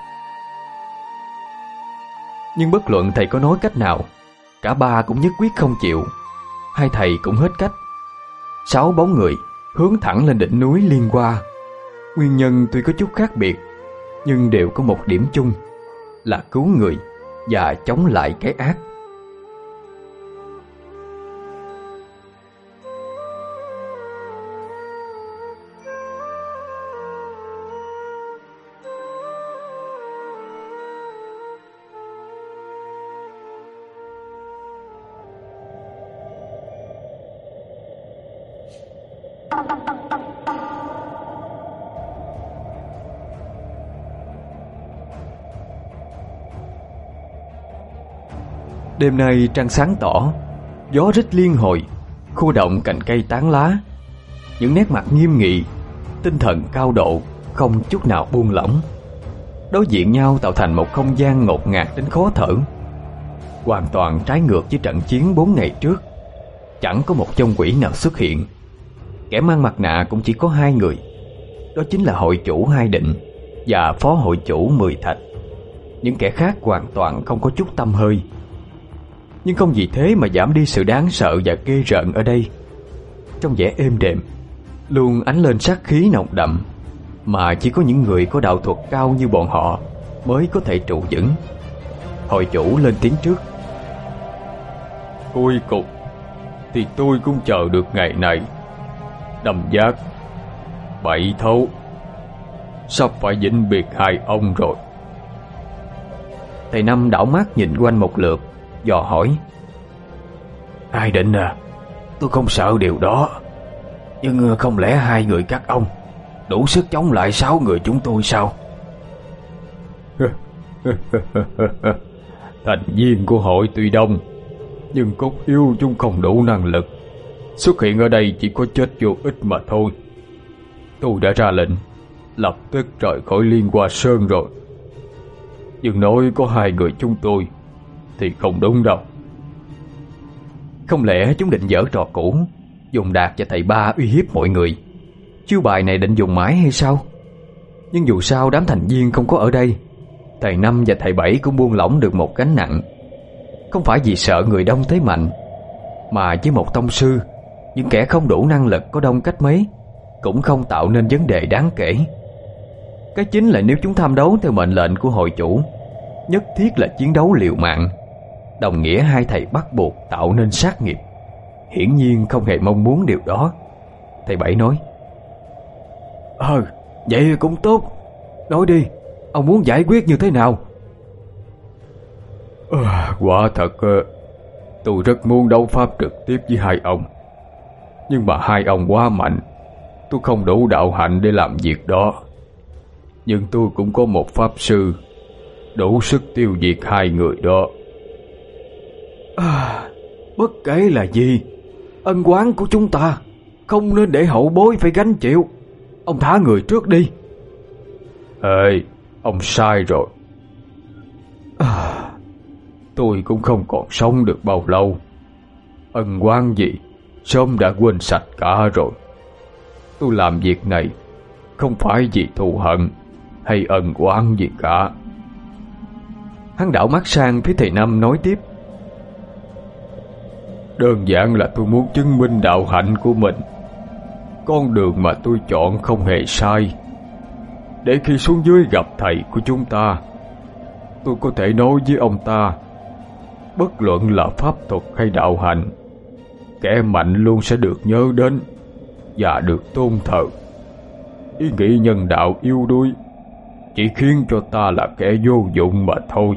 Nhưng bất luận thầy có nói cách nào, cả ba cũng nhất quyết không chịu. Hai thầy cũng hết cách. Sáu bóng người hướng thẳng lên đỉnh núi Liên Hoa. Nguyên nhân tuy có chút khác biệt, nhưng đều có một điểm chung là cứu người và chống lại cái ác. Đêm nay trăng sáng tỏ, gió rít liên hồi, khu động cành cây tán lá. Những nét mặt nghiêm nghị, tinh thần cao độ, không chút nào buông lỏng, đối diện nhau tạo thành một không gian ngột ngạt đến khó thở. Hoàn toàn trái ngược với trận chiến bốn ngày trước. Chẳng có một vong quỷ nào xuất hiện. Kẻ mang mặt nạ cũng chỉ có hai người, đó chính là hội chủ Hai Định và phó hội chủ Mười Thạch. Những kẻ khác hoàn toàn không có chút tăm hơi. Nhưng không vì thế mà giảm đi sự đáng sợ và ghê rợn ở đây. Trong vẻ êm đềm luôn ánh lên sát khí nồng đậm, mà chỉ có những người có đạo thuật cao như bọn họ mới có thể trụ vững. Hội chủ lên tiếng trước: Cuối cùng thì tôi cũng chờ được ngày này. Đâm Giác, Bảy Thấu, sắp phải vĩnh biệt hai ông rồi. Thầy Năm đảo mắt nhìn quanh một lượt, dò hỏi: Hai Định à, tôi không sợ điều đó, nhưng không lẽ hai người các ông đủ sức chống lại sáu người chúng tôi sao? Thành viên của hội tuy đông, nhưng cốt yếu chúng không đủ năng lực. Xuất hiện ở đây chỉ có chết vô ích mà thôi. Tôi đã ra lệnh lập tức rời khỏi Liên Hoa Sơn rồi. Nhưng nói có hai người chúng tôi thì không đúng đâu. Không lẽ chúng định dở trò cũ, dùng Đạt và thầy Ba uy hiếp mọi người? Chiêu bài này định dùng mãi hay sao? Nhưng dù sao đám thành viên không có ở đây, thầy Năm và thầy Bảy cũng buông lỏng được một gánh nặng. Không phải vì sợ người đông thế mạnh, mà với một tông sư, những kẻ không đủ năng lực có đông cách mấy cũng không tạo nên vấn đề đáng kể. Cái chính là nếu chúng tham đấu theo mệnh lệnh của hội chủ, nhất thiết là chiến đấu liều mạng, đồng nghĩa hai thầy bắt buộc tạo nên sát nghiệp. Hiển nhiên không hề mong muốn điều đó. Thầy Bảy nói: Ờ, vậy cũng tốt. Nói đi, ông muốn giải quyết như thế nào? À, quả thật tôi rất muốn đấu pháp trực tiếp với hai ông, nhưng mà hai ông quá mạnh, tôi không đủ đạo hạnh để làm việc đó. Nhưng tôi cũng có một pháp sư đủ sức tiêu diệt hai người đó. À, bất kể là gì, ân oán của chúng ta không nên để hậu bối phải gánh chịu. Ông thả người trước đi. Ê, ông sai rồi. À, tôi cũng không còn sống được bao lâu. Ân oán gì sớm đã quên sạch cả rồi. Tôi làm việc này không phải vì thù hận hay ân oán gì cả. Hắn đảo mắt sang phía thầy Năm nói tiếp. Đơn giản là tôi muốn chứng minh đạo hạnh của mình. Con đường mà tôi chọn không hề sai, để khi xuống dưới gặp thầy của chúng ta, tôi có thể nói với ông ta, bất luận là pháp thuật hay đạo hạnh, kẻ mạnh luôn sẽ được nhớ đến và được tôn thờ. Ý nghĩ nhân đạo yếu đuối chỉ khiến cho ta là kẻ vô dụng mà thôi.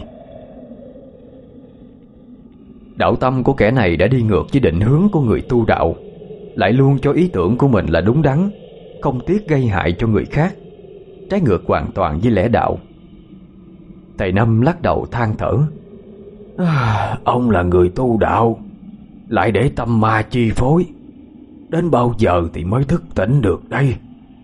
Đạo tâm của kẻ này đã đi ngược với định hướng của người tu đạo, lại luôn cho ý tưởng của mình là đúng đắn, không tiếc gây hại cho người khác, trái ngược hoàn toàn với lẽ đạo. Thầy Năm lắc đầu than thở. À, ông là người tu đạo, lại để tâm ma chi phối, đến bao giờ thì mới thức tỉnh được đây?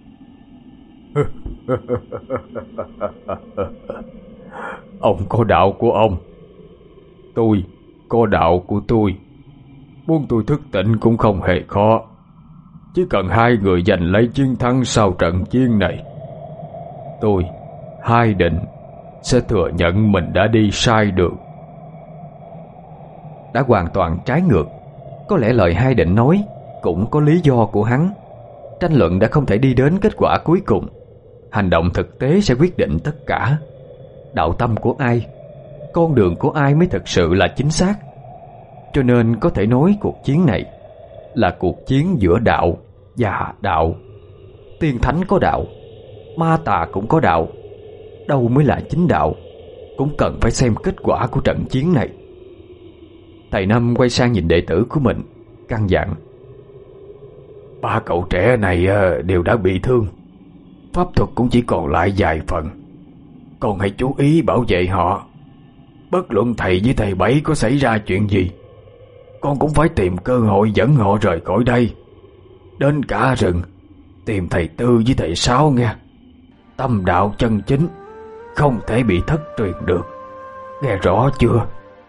Ông có đạo của ông, tôi có đạo của tôi. Muốn tôi thức tỉnh cũng không hề khó, chỉ cần hai người giành lấy chiến thắng sau trận chiến này. Tôi, Hai Định, sẽ thừa nhận mình đã đi sai đường. Đã hoàn toàn trái ngược. Có lẽ lời Hai Định nói cũng có lý do của hắn. Tranh luận đã không thể đi đến kết quả cuối cùng. Hành động thực tế sẽ quyết định tất cả. Đạo tâm của ai, con đường của ai mới thực sự là chính xác. Cho nên có thể nói cuộc chiến này là cuộc chiến giữa đạo và đạo. Tiên thánh có đạo, ma tà cũng có đạo. Đâu mới là chính đạo, cũng cần phải xem kết quả của trận chiến này. Thầy Năm quay sang nhìn đệ tử của mình, căn dặn. Ba cậu trẻ này đều đã bị thương, pháp thuật cũng chỉ còn lại vài phần. Con hãy chú ý bảo vệ họ. Bất luận thầy với thầy Bảy có xảy ra chuyện gì, con cũng phải tìm cơ hội dẫn họ rời khỏi đây, đến cả rừng tìm thầy Tư với thầy Sáu nghe. Tâm đạo chân chính không thể bị thất truyền được, nghe rõ chưa?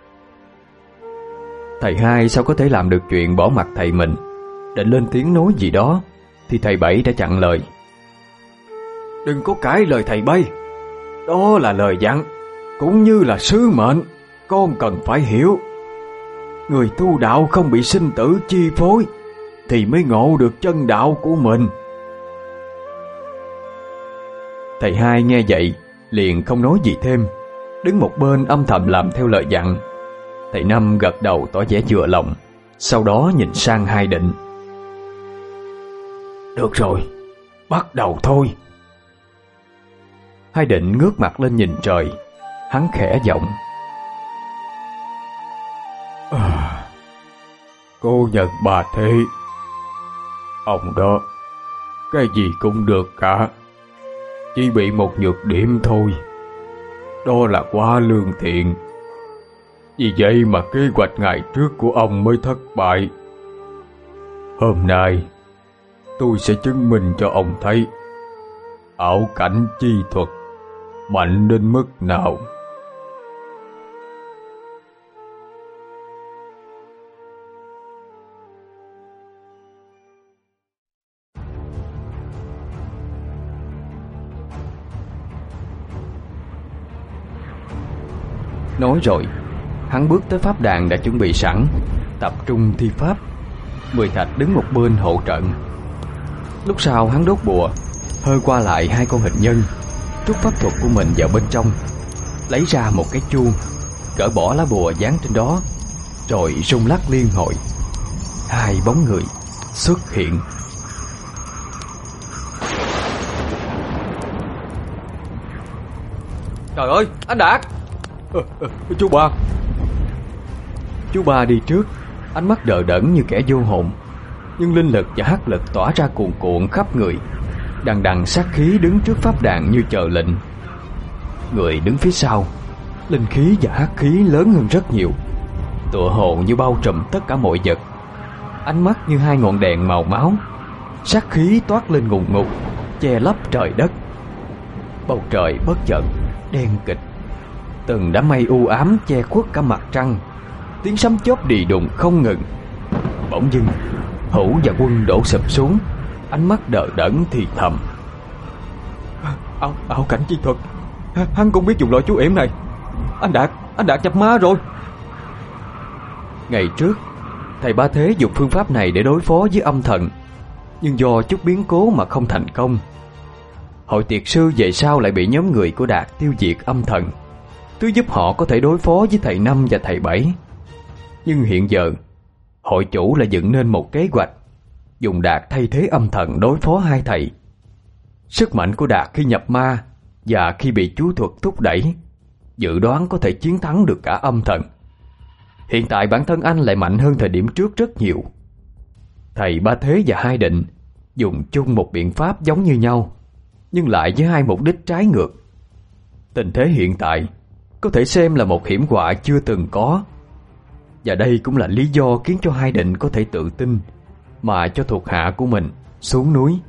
Thầy Hai sao có thể làm được chuyện bỏ mặt thầy mình? Định lên tiếng nói gì đó thì thầy Bảy đã chặn lời. Đừng có cãi lời thầy Bảy, đó là lời dặn cũng như là sứ mệnh, con cần phải hiểu. Người tu đạo không bị sinh tử chi phối thì mới ngộ được chân đạo của mình. Thầy Hai nghe vậy liền không nói gì thêm, đứng một bên âm thầm làm theo lời dặn. Thầy Năm gật đầu tỏ vẻ vừa lòng, sau đó nhìn sang Hai Định. Được rồi, bắt đầu thôi. Hai Định ngước mặt lên nhìn trời, hắn khẽ giọng. À, cô Nhật Bà Thế, ông đó cái gì cũng được cả, chỉ bị một nhược điểm thôi, đó là quá lương thiện. Vì vậy mà kế hoạch ngày trước của ông mới thất bại. Hôm nay tôi sẽ chứng minh cho ông thấy ảo cảnh chi thuật mạnh đến mức nào. Nói rồi, hắn bước tới pháp đàn đã chuẩn bị sẵn, tập trung thi pháp. Mười Thạch đứng một bên hộ trận. Lúc sau hắn đốt bùa, hơi qua lại hai con hình nhân, trút pháp thuật của mình vào bên trong, lấy ra một cái chuông, cởi bỏ lá bùa dán trên đó, rồi rung lắc liên hồi. Hai bóng người xuất hiện. Trời ơi, anh Đạt. à, à, Chú ba. Chú ba đi trước, ánh mắt đờ đẫn như kẻ vô hồn, nhưng linh lực và hắc lực tỏa ra cuồn cuộn khắp người. Đằng đằng sát khí đứng trước pháp đàn như chờ lệnh. Người đứng phía sau, linh khí và hắc khí lớn hơn rất nhiều, tựa hồ như bao trùm tất cả mọi vật. Ánh mắt như hai ngọn đèn màu máu, sát khí toát lên ngùn ngụt, che lấp trời đất. Bầu trời bất chợt đen kịt, từng đám mây u ám che khuất cả mặt trăng. Tiếng sấm chớp đì đùng không ngừng. Bỗng dưng Hữu và Quân đổ sụp xuống, ánh mắt đờ đẫn thì thầm: Ảo, ảo cảnh chi thuật. Hắn cũng biết dùng loại chú yểm này. Anh Đạt, anh Đạt nhập ma rồi. Ngày trước thầy Ba Thế dùng phương pháp này để đối phó với âm thần, nhưng do chút biến cố mà không thành công. Hội tiệt sư về sau lại bị nhóm người của Đạt tiêu diệt âm thần, thứ giúp họ có thể đối phó với thầy Năm và thầy Bảy. Nhưng hiện giờ hội chủ lại dựng nên một kế hoạch dùng Đạt thay thế âm thần đối phó hai thầy. Sức mạnh của Đạt khi nhập ma và khi bị chú thuật thúc đẩy, dự đoán có thể chiến thắng được cả âm thần. Hiện tại bản thân anh lại mạnh hơn thời điểm trước rất nhiều. Thầy Ba Thế và Hai Định dùng chung một biện pháp giống như nhau, nhưng lại với hai mục đích trái ngược. Tình thế hiện tại có thể xem là một hiểm họa chưa từng có, và đây cũng là lý do khiến cho Hai Định có thể tự tin mà cho thuộc hạ của mình xuống núi.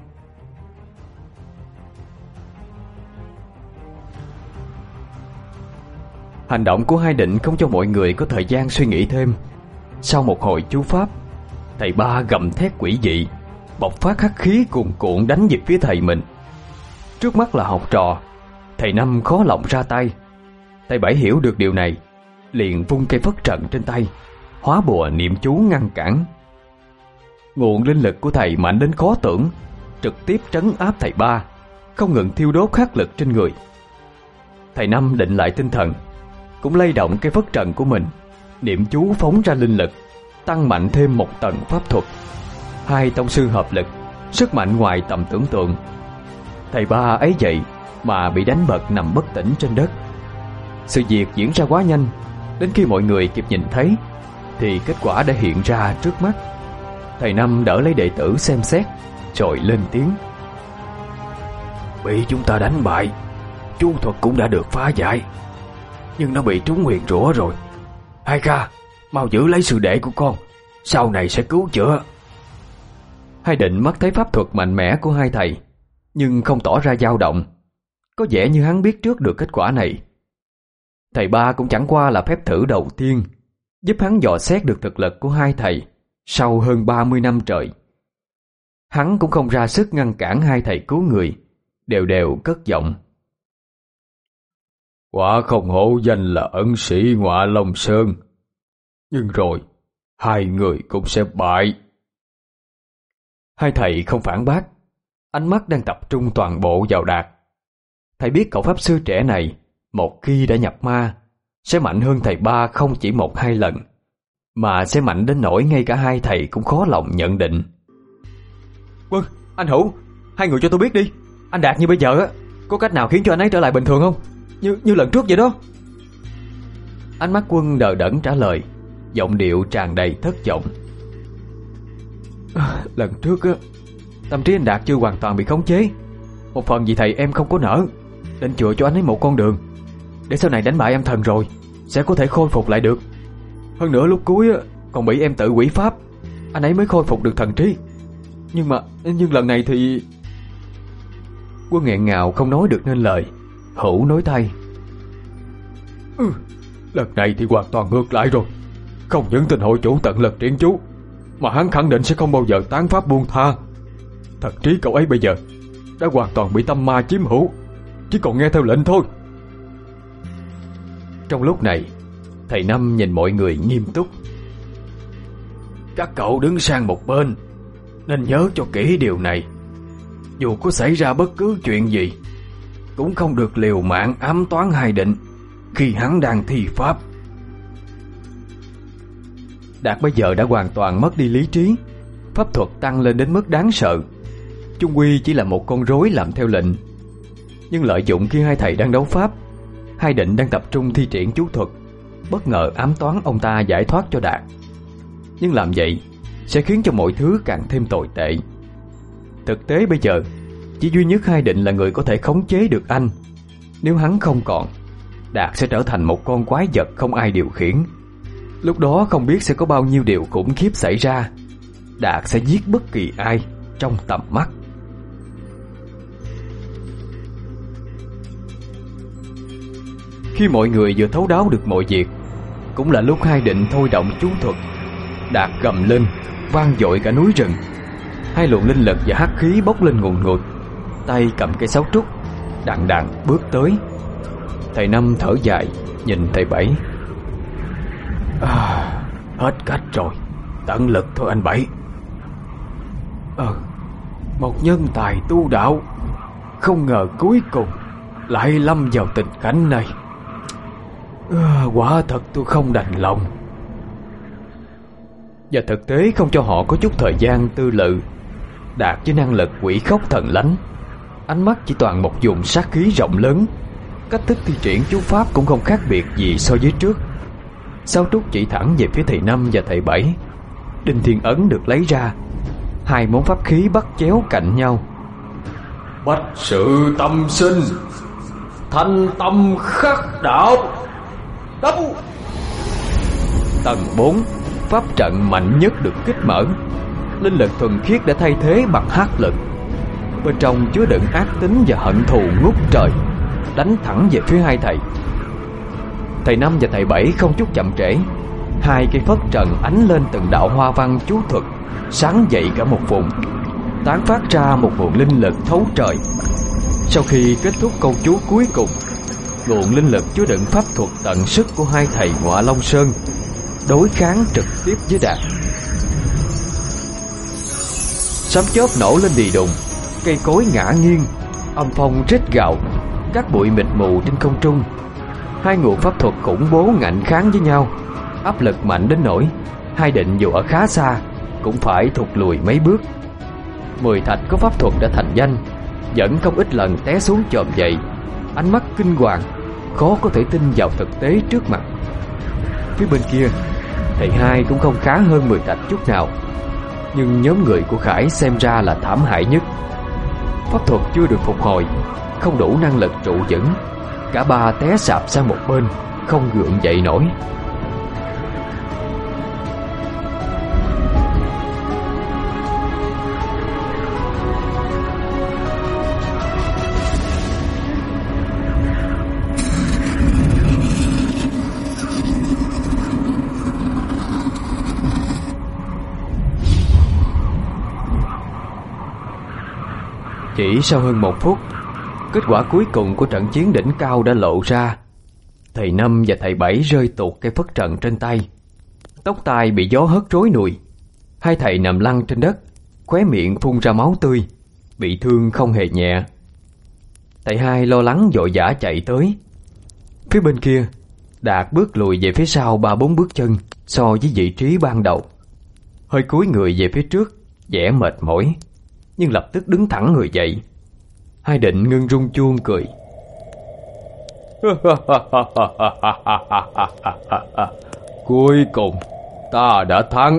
Hành động của Hai Định không cho mọi người có thời gian suy nghĩ thêm. Sau một hồi chú pháp, thầy Ba gầm thét quỷ dị, bộc phát hắc khí cuồn cuộn đánh về phía thầy mình. Trước mắt là học trò, thầy Năm khó lòng ra tay. Thầy Bảy hiểu được điều này, liền vung cây phất trận trên tay, hóa bùa niệm chú ngăn cản. Nguồn linh lực của thầy mạnh đến khó tưởng, trực tiếp trấn áp thầy Ba, không ngừng thiêu đốt hắc lực trên người. Thầy Năm định lại tinh thần, cũng lay động cây phất trận của mình, niệm chú phóng ra linh lực, tăng mạnh thêm một tầng pháp thuật. Hai tông sư hợp lực, sức mạnh ngoài tầm tưởng tượng. Thầy Ba ấy vậy mà bị đánh bật nằm bất tỉnh trên đất. Sự việc diễn ra quá nhanh, đến khi mọi người kịp nhìn thấy thì kết quả đã hiện ra trước mắt. Thầy Năm đỡ lấy đệ tử xem xét, rồi lên tiếng: Bị chúng ta đánh bại, chú thuật cũng đã được phá giải, nhưng nó bị trúng nguyền rủa rồi. Hai ca, mau giữ lấy sư đệ của con, sau này sẽ cứu chữa. Hai Định mắt thấy pháp thuật mạnh mẽ của hai thầy, nhưng không tỏ ra dao động, có vẻ như hắn biết trước được kết quả này. Thầy Ba cũng chẳng qua là phép thử đầu tiên, giúp hắn dò xét được thực lực của hai thầy sau hơn ba mươi năm trời. Hắn cũng không ra sức ngăn cản hai thầy cứu người, đều đều cất giọng: Quả không hổ danh là ẩn sĩ Ngọa Long Sơn, nhưng rồi hai người cũng sẽ bại. Hai thầy không phản bác, ánh mắt đang tập trung toàn bộ vào Đạt. Thầy biết cậu pháp sư trẻ này một khi đã nhập ma sẽ mạnh hơn thầy Ba không chỉ một hai lần, mà sẽ mạnh đến nỗi ngay cả hai thầy cũng khó lòng nhận định. Quân, anh Hữu, hai người cho tôi biết đi, anh Đạt như bây giờ á, có cách nào khiến cho anh ấy trở lại bình thường không? Như như lần trước vậy đó. Ánh mắt Quân đờ đẫn trả lời, giọng điệu tràn đầy thất vọng. À, lần trước á, tâm trí anh Đạt chưa hoàn toàn bị khống chế. Một phần vì thầy em không có nỡ, định chừa cho anh ấy một con đường, để sau này đánh bại âm thần rồi sẽ có thể khôi phục lại được. Hơn nữa lúc cuối á, còn bị em tự quỷ pháp, anh ấy mới khôi phục được thần trí. Nhưng mà nhưng lần này thì... Quân nghẹn ngào không nói được nên lời. Hữu nói thay: ừ, Lần này thì hoàn toàn ngược lại rồi. Không những tên hội chủ tận lực triển chú, mà hắn khẳng định sẽ không bao giờ tán pháp buông tha. Thần trí cậu ấy bây giờ đã hoàn toàn bị tâm ma chiếm hữu, chỉ còn nghe theo lệnh thôi. Trong lúc này, thầy Năm nhìn mọi người nghiêm túc: Các cậu đứng sang một bên, nên nhớ cho kỹ điều này. Dù có xảy ra bất cứ chuyện gì, cũng không được liều mạng ám toán Hai Định khi hắn đang thi pháp. Đạt bây giờ đã hoàn toàn mất đi lý trí, pháp thuật tăng lên đến mức đáng sợ. Chung quy chỉ là một con rối làm theo lệnh, nhưng lợi dụng khi hai thầy đang đấu pháp, Hai Định đang tập trung thi triển chú thuật, bất ngờ ám toán ông ta giải thoát cho Đạt. Nhưng làm vậy sẽ khiến cho mọi thứ càng thêm tồi tệ. Thực tế bây giờ chỉ duy nhất Hai Định là người có thể khống chế được anh. Nếu hắn không còn, Đạt sẽ trở thành một con quái vật không ai điều khiển. Lúc đó không biết sẽ có bao nhiêu điều khủng khiếp xảy ra. Đạt sẽ giết bất kỳ ai trong tầm mắt. Khi mọi người vừa thấu đáo được mọi việc, cũng là lúc Hai Định thôi động chú thuật. Đạt gầm lên, vang dội cả núi rừng. Hai luồng linh lực và hắc khí bốc lên ngùn ngụt. Tay cầm cây sáo trúc, đằng đằng bước tới. Thầy Năm thở dài, nhìn thầy Bảy. À, hết cách rồi, tận lực thôi anh Bảy. Ờ, một nhân tài tu đạo, không ngờ cuối cùng lại lâm vào tình cảnh này. À, quả thật tôi không đành lòng. Và thực tế không cho họ có chút thời gian tư lự. Đạt với năng lực quỷ khóc thần lánh, ánh mắt chỉ toàn một vùng sát khí rộng lớn. Cách thức thi triển chú pháp cũng không khác biệt gì so với trước. Sáo trúc chỉ thẳng về phía thầy Năm và thầy Bảy. Đinh Thiên Ấn được lấy ra. Hai món pháp khí bắt chéo cạnh nhau. Bách sự tâm sinh, thanh tâm khắc đạo. Đấu. Tầng bốn, pháp trận mạnh nhất được kích mở. Linh lực thuần khiết đã thay thế bằng hắc lực. Bên trong chứa đựng ác tính và hận thù ngút trời, đánh thẳng về phía hai thầy. Thầy Năm và thầy Bảy không chút chậm trễ. Hai cây phất trần ánh lên từng đạo hoa văn chú thuật, sáng dậy cả một vùng, tán phát ra một nguồn linh lực thấu trời. Sau khi kết thúc câu chú cuối cùng, nguồn linh lực chứa đựng pháp thuật tận sức của hai thầy Ngọa Long Sơn đối kháng trực tiếp với Đạt. Sấm chớp nổ lên đì đùng, cây cối ngã nghiêng, âm phong rít gào, các bụi mịt mù trên không trung. Hai nguồn pháp thuật khủng bố ngạnh kháng với nhau, áp lực mạnh đến nỗi Hai Định dù ở khá xa cũng phải thụt lùi mấy bước. Mười thạch có pháp thuật đã thành danh, vẫn không ít lần té xuống chồm dậy, ánh mắt kinh hoàng, khó có thể tin vào thực tế trước mặt. Phía bên kia, thầy Hai cũng không khá hơn mười thạch chút nào, nhưng nhóm người của Khải xem ra là thảm hại nhất. Pháp thuật chưa được phục hồi, không đủ năng lực trụ vững, cả ba té sạp sang một bên, không gượng dậy nổi. Chỉ sau hơn một phút, kết quả cuối cùng của trận chiến đỉnh cao đã lộ ra. Thầy Năm và thầy Bảy rơi tuột cây phất trần trên tay, tóc tai bị gió hất rối nùi. Hai thầy nằm lăn trên đất, khóe miệng phun ra máu tươi, bị thương không hề nhẹ. Thầy Hai lo lắng vội vã chạy tới. Phía bên kia, Đạt bước lùi về phía sau ba bốn bước chân so với vị trí ban đầu, hơi cúi người về phía trước, vẻ mệt mỏi, nhưng lập tức đứng thẳng người dậy. Hai Định ngưng rung chuông cười. Cuối cùng ta đã thắng.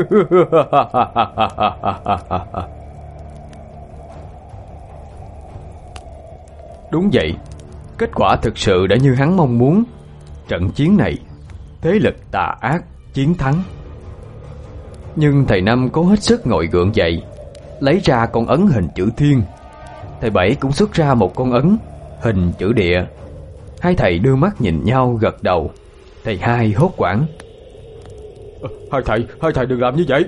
Đúng vậy, kết quả thực sự đã như hắn mong muốn. Trận chiến này, thế lực tà ác chiến thắng. Nhưng thầy Năm cố hết sức ngồi gượng dậy, lấy ra con ấn hình chữ thiên. Thầy Bảy cũng xuất ra một con ấn hình chữ địa. Hai thầy đưa mắt nhìn nhau gật đầu. Thầy Hai hốt hoảng. Hai thầy, hai thầy đừng làm như vậy.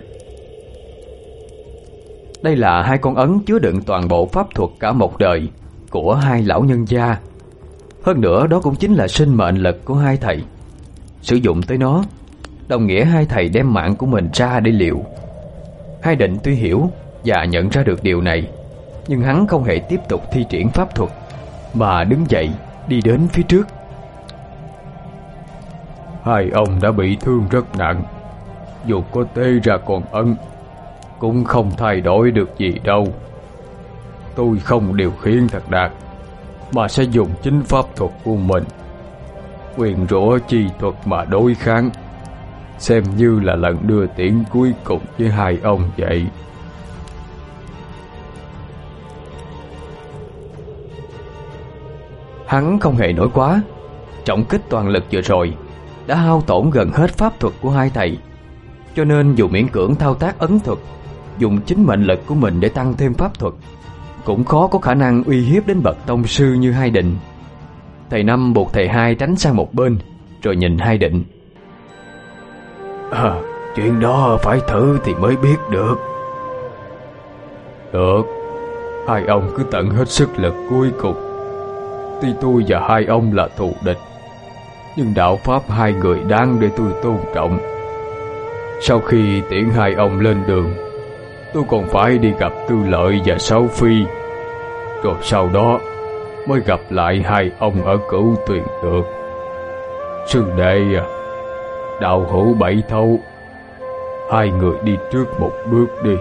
Đây là hai con ấn chứa đựng toàn bộ pháp thuật cả một đời của hai lão nhân gia. Hơn nữa đó cũng chính là sinh mệnh lực của hai thầy. Sử dụng tới nó, đồng nghĩa hai thầy đem mạng của mình ra để liệu. Hai Định tuy hiểu và nhận ra được điều này, nhưng hắn không hề tiếp tục thi triển pháp thuật, mà đứng dậy đi đến phía trước. Hai ông đã bị thương rất nặng, dù có tê ra con ấn cũng không thay đổi được gì đâu. Tôi không điều khiển Thạch Đạt, mà sẽ dùng chính pháp thuật của mình nguyền rủa chi thuật mà đối kháng, xem như là lần đưa tiễn cuối cùng với hai ông vậy. Hắn không hề nổi quá. Trọng kích toàn lực vừa rồi đã hao tổn gần hết pháp thuật của hai thầy, cho nên dù miễn cưỡng thao tác ấn thuật, dùng chính mệnh lực của mình để tăng thêm pháp thuật, cũng khó có khả năng uy hiếp đến bậc tông sư như Hai Định. Thầy Năm buộc thầy Hai tránh sang một bên, rồi nhìn Hai Định. À, chuyện đó phải thử thì mới biết được. Được, hai ông cứ tận hết sức lực cuối cùng. Tuy tôi và hai ông là thù địch, nhưng đạo pháp hai người đáng để tôi tôn trọng. Sau khi tiễn hai ông lên đường, tôi còn phải đi gặp Tư Lợi và Sáu Phi, rồi sau đó mới gặp lại hai ông ở Cửu Tuyền được. Sư đệ à, đạo hữu bảy thâu, hai người đi trước một bước đi.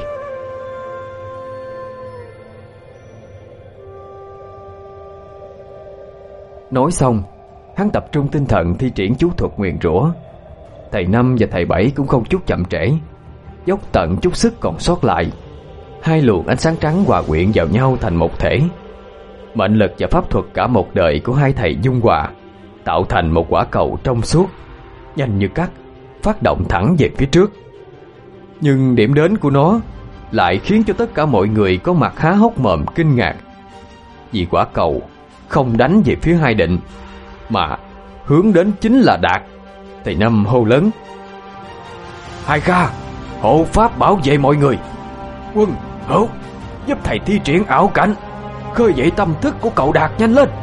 Nói xong, hắn tập trung tinh thần thi triển chú thuật nguyền rủa. Thầy Năm và thầy Bảy cũng không chút chậm trễ, dốc tận chút sức còn sót lại. Hai luồng ánh sáng trắng hòa quyện vào nhau thành một thể. Mệnh lực và pháp thuật cả một đời của hai thầy dung hòa, tạo thành một quả cầu trong suốt, nhanh như cắt, phát động thẳng về phía trước. Nhưng điểm đến của nó lại khiến cho tất cả mọi người có mặt há hốc mồm kinh ngạc, vì quả cầu không đánh về phía Hai Định, mà hướng đến chính là Đạt. Thầy Năm hô lớn: Hai ca, hộ pháp bảo vệ mọi người. Quân, Hữu, giúp thầy thi triển ảo cảnh, khơi dậy tâm thức của cậu Đạt nhanh lên.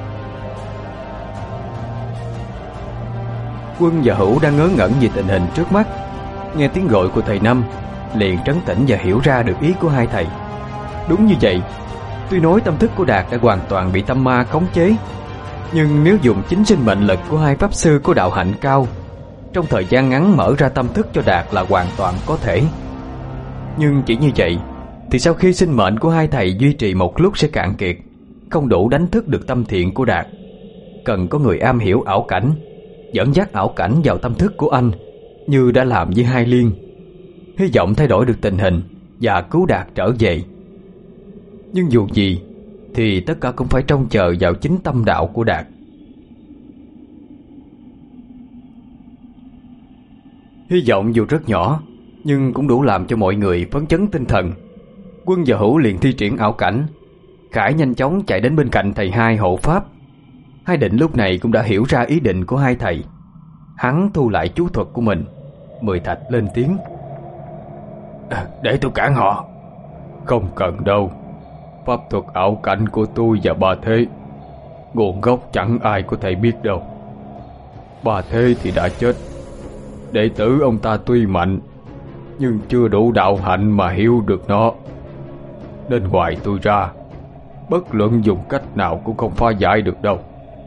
Quân và Hữu đang ngớ ngẩn vì tình hình trước mắt, nghe tiếng gọi của thầy Năm liền trấn tĩnh và hiểu ra được ý của hai thầy. Đúng như vậy, tuy nói tâm thức của Đạt đã hoàn toàn bị tâm ma khống chế, nhưng nếu dùng chính sinh mệnh lực của hai pháp sư có đạo hạnh cao, trong thời gian ngắn mở ra tâm thức cho Đạt là hoàn toàn có thể. Nhưng chỉ như vậy thì sau khi sinh mệnh của hai thầy duy trì một lúc sẽ cạn kiệt, không đủ đánh thức được tâm thiện của Đạt. Cần có người am hiểu ảo cảnh, dẫn dắt ảo cảnh vào tâm thức của anh, như đã làm với Hai Liên, hy vọng thay đổi được tình hình và cứu Đạt trở về. Nhưng dù gì thì tất cả cũng phải trông chờ vào chính tâm đạo của Đạt. Hy vọng dù rất nhỏ, nhưng cũng đủ làm cho mọi người phấn chấn tinh thần. Quân và Hữu liền thi triển ảo cảnh. Khải nhanh chóng chạy đến bên cạnh thầy Hai hộ pháp. Hai Định lúc này cũng đã hiểu ra ý định của hai thầy. Hắn thu lại chú thuật của mình. Mười Thạch lên tiếng: à, Để tôi cản họ. Không cần đâu. Pháp thuật ảo cảnh của tôi và Ba Thế, nguồn gốc chẳng ai có thể biết đâu. Ba Thế thì đã chết. Đệ tử ông ta tuy mạnh, nhưng chưa đủ đạo hạnh mà hiểu được nó, nên ngoài tôi ra, bất luận dùng cách nào cũng không phá giải được đâu.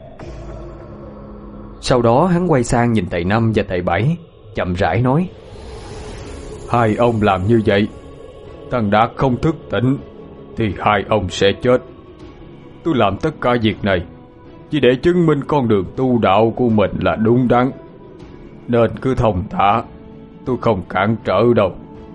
Sau đó hắn quay sang nhìn thầy Năm và thầy Bảy, chậm rãi nói: Hai ông làm như vậy, thằng Đạt không thức tỉnh thì hai ông sẽ chết. Tôi làm tất cả việc này chỉ để chứng minh con đường tu đạo của mình là đúng đắn, nên cứ thông thả, tôi không cản trở đâu.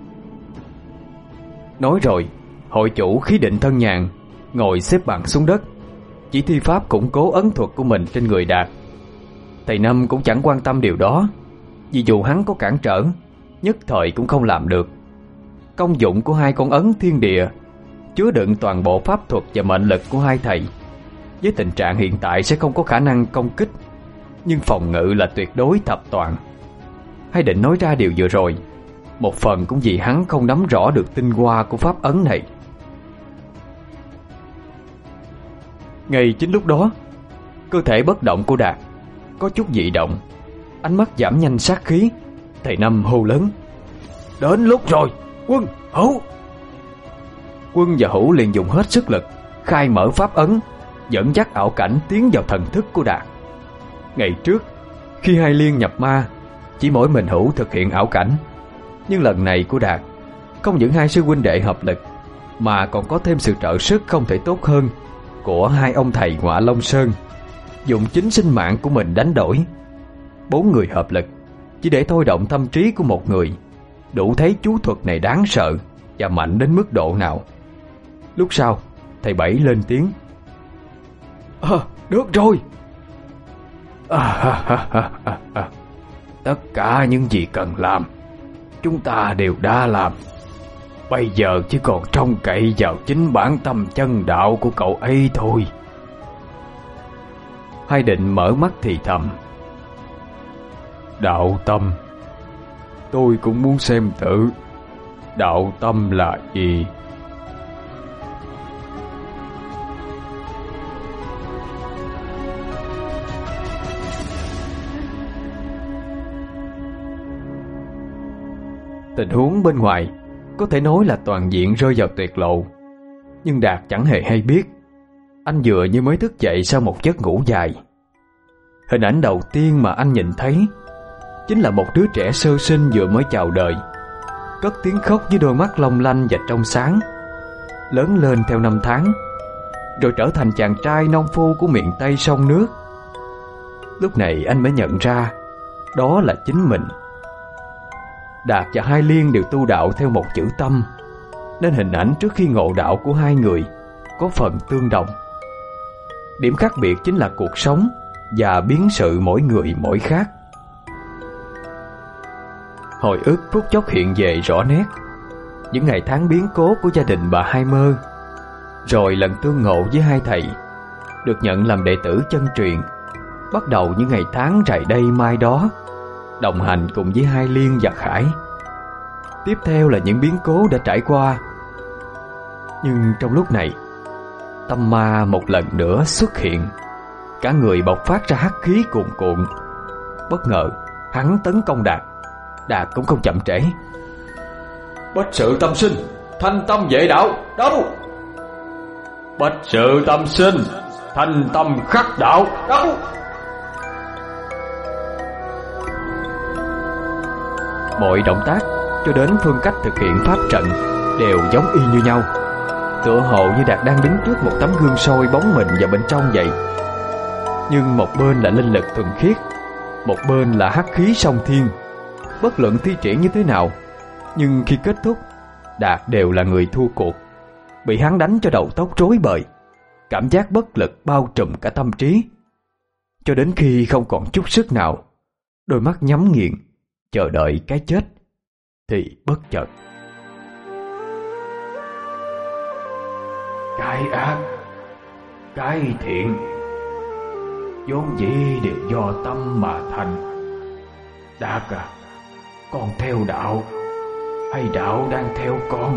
Nói rồi, hội chủ khí định thân nhàn, ngồi xếp bằng xuống đất, chỉ thi pháp củng cố ấn thuật của mình trên người Đạt. Thầy Năm cũng chẳng quan tâm điều đó, vì dù hắn có cản trở, nhất thời cũng không làm được. Công dụng của hai con ấn thiên địa chứa đựng toàn bộ pháp thuật và mệnh lực của hai thầy. Với tình trạng hiện tại sẽ không có khả năng công kích, nhưng phòng ngự là tuyệt đối thập toàn. Hai Định nói ra điều vừa rồi, một phần cũng vì hắn không nắm rõ được tinh hoa của pháp ấn này. Ngay chính lúc đó, cơ thể bất động của Đạt có chút dị động, ánh mắt giảm nhanh sát khí. Thầy Năm hô lớn: Đến lúc rồi, Quân, Hữu. Quân và Hữu liền dùng hết sức lực khai mở pháp ấn, dẫn dắt ảo cảnh tiến vào thần thức của Đạt. Ngày trước, khi Hai Liên nhập ma, chỉ mỗi mình Hữu thực hiện ảo cảnh, nhưng lần này của Đạt, không những hai sư huynh đệ hợp lực, mà còn có thêm sự trợ sức không thể tốt hơn của hai ông thầy Ngọa Long Sơn, dùng chính sinh mạng của mình đánh đổi, Bốn người hợp lực chỉ để thôi động tâm trí của một người, đủ thấy chú thuật này đáng sợ và mạnh đến mức độ nào. Lúc sau, thầy Bảy lên tiếng: À, được rồi. À, ha, ha, ha, ha, ha. Tất cả những gì cần làm chúng ta đều đã làm. Bây giờ chỉ còn trông cậy vào chính bản tâm chân đạo của cậu ấy thôi. Hai Định mở mắt thì thầm: Đạo tâm. Tôi cũng muốn xem thử đạo tâm là gì. Tình huống bên ngoài có thể nói là toàn diện rơi vào tuyệt lộ, nhưng Đạt chẳng hề hay biết. Anh vừa như mới thức dậy sau một giấc ngủ dài. Hình ảnh đầu tiên mà anh nhìn thấy chính là một đứa trẻ sơ sinh vừa mới chào đời, cất tiếng khóc với đôi mắt long lanh và trong sáng. Lớn lên theo năm tháng, rồi trở thành chàng trai nông phu của miền Tây sông nước. Lúc này anh mới nhận ra đó là chính mình. Đạt và Hai Liên đều tu đạo theo một chữ tâm, nên hình ảnh trước khi ngộ đạo của hai người có phần tương đồng. Điểm khác biệt chính là cuộc sống và biến sự mỗi người mỗi khác. Hồi ức phút chốc hiện về rõ nét những ngày tháng biến cố của gia đình bà Hai Mơ, rồi lần tương ngộ với hai thầy, được nhận làm đệ tử chân truyền, bắt đầu những ngày tháng rày đây mai đó, đồng hành cùng với Hai Liên và Khải. Tiếp theo là những biến cố đã trải qua. Nhưng trong lúc này, tâm ma một lần nữa xuất hiện, cả người bộc phát ra hắc khí cuồn cuộn. Bất ngờ hắn tấn công Đạt. Đạt cũng không chậm trễ. Bách sự tâm sinh, thanh tâm vệ đạo, đấu. Bách sự tâm sinh, thanh tâm khắc đạo, đấu. Mọi động tác cho đến phương cách thực hiện pháp trận đều giống y như nhau, tựa hồ như Đạt đang đứng trước một tấm gương soi bóng mình vào bên trong vậy. Nhưng một bên là linh lực thuần khiết, một bên là hắc khí song thiên. Bất luận thi triển như thế nào, nhưng khi kết thúc, Đạt đều là người thua cuộc, bị hắn đánh cho đầu tóc rối bời, cảm giác bất lực bao trùm cả tâm trí. Cho đến khi không còn chút sức nào, đôi mắt nhắm nghiền chờ đợi cái chết, thì bất chợt cái ác, cái thiện vốn dĩ đều do tâm mà thành. Đạt à, con theo đạo hay đạo đang theo con?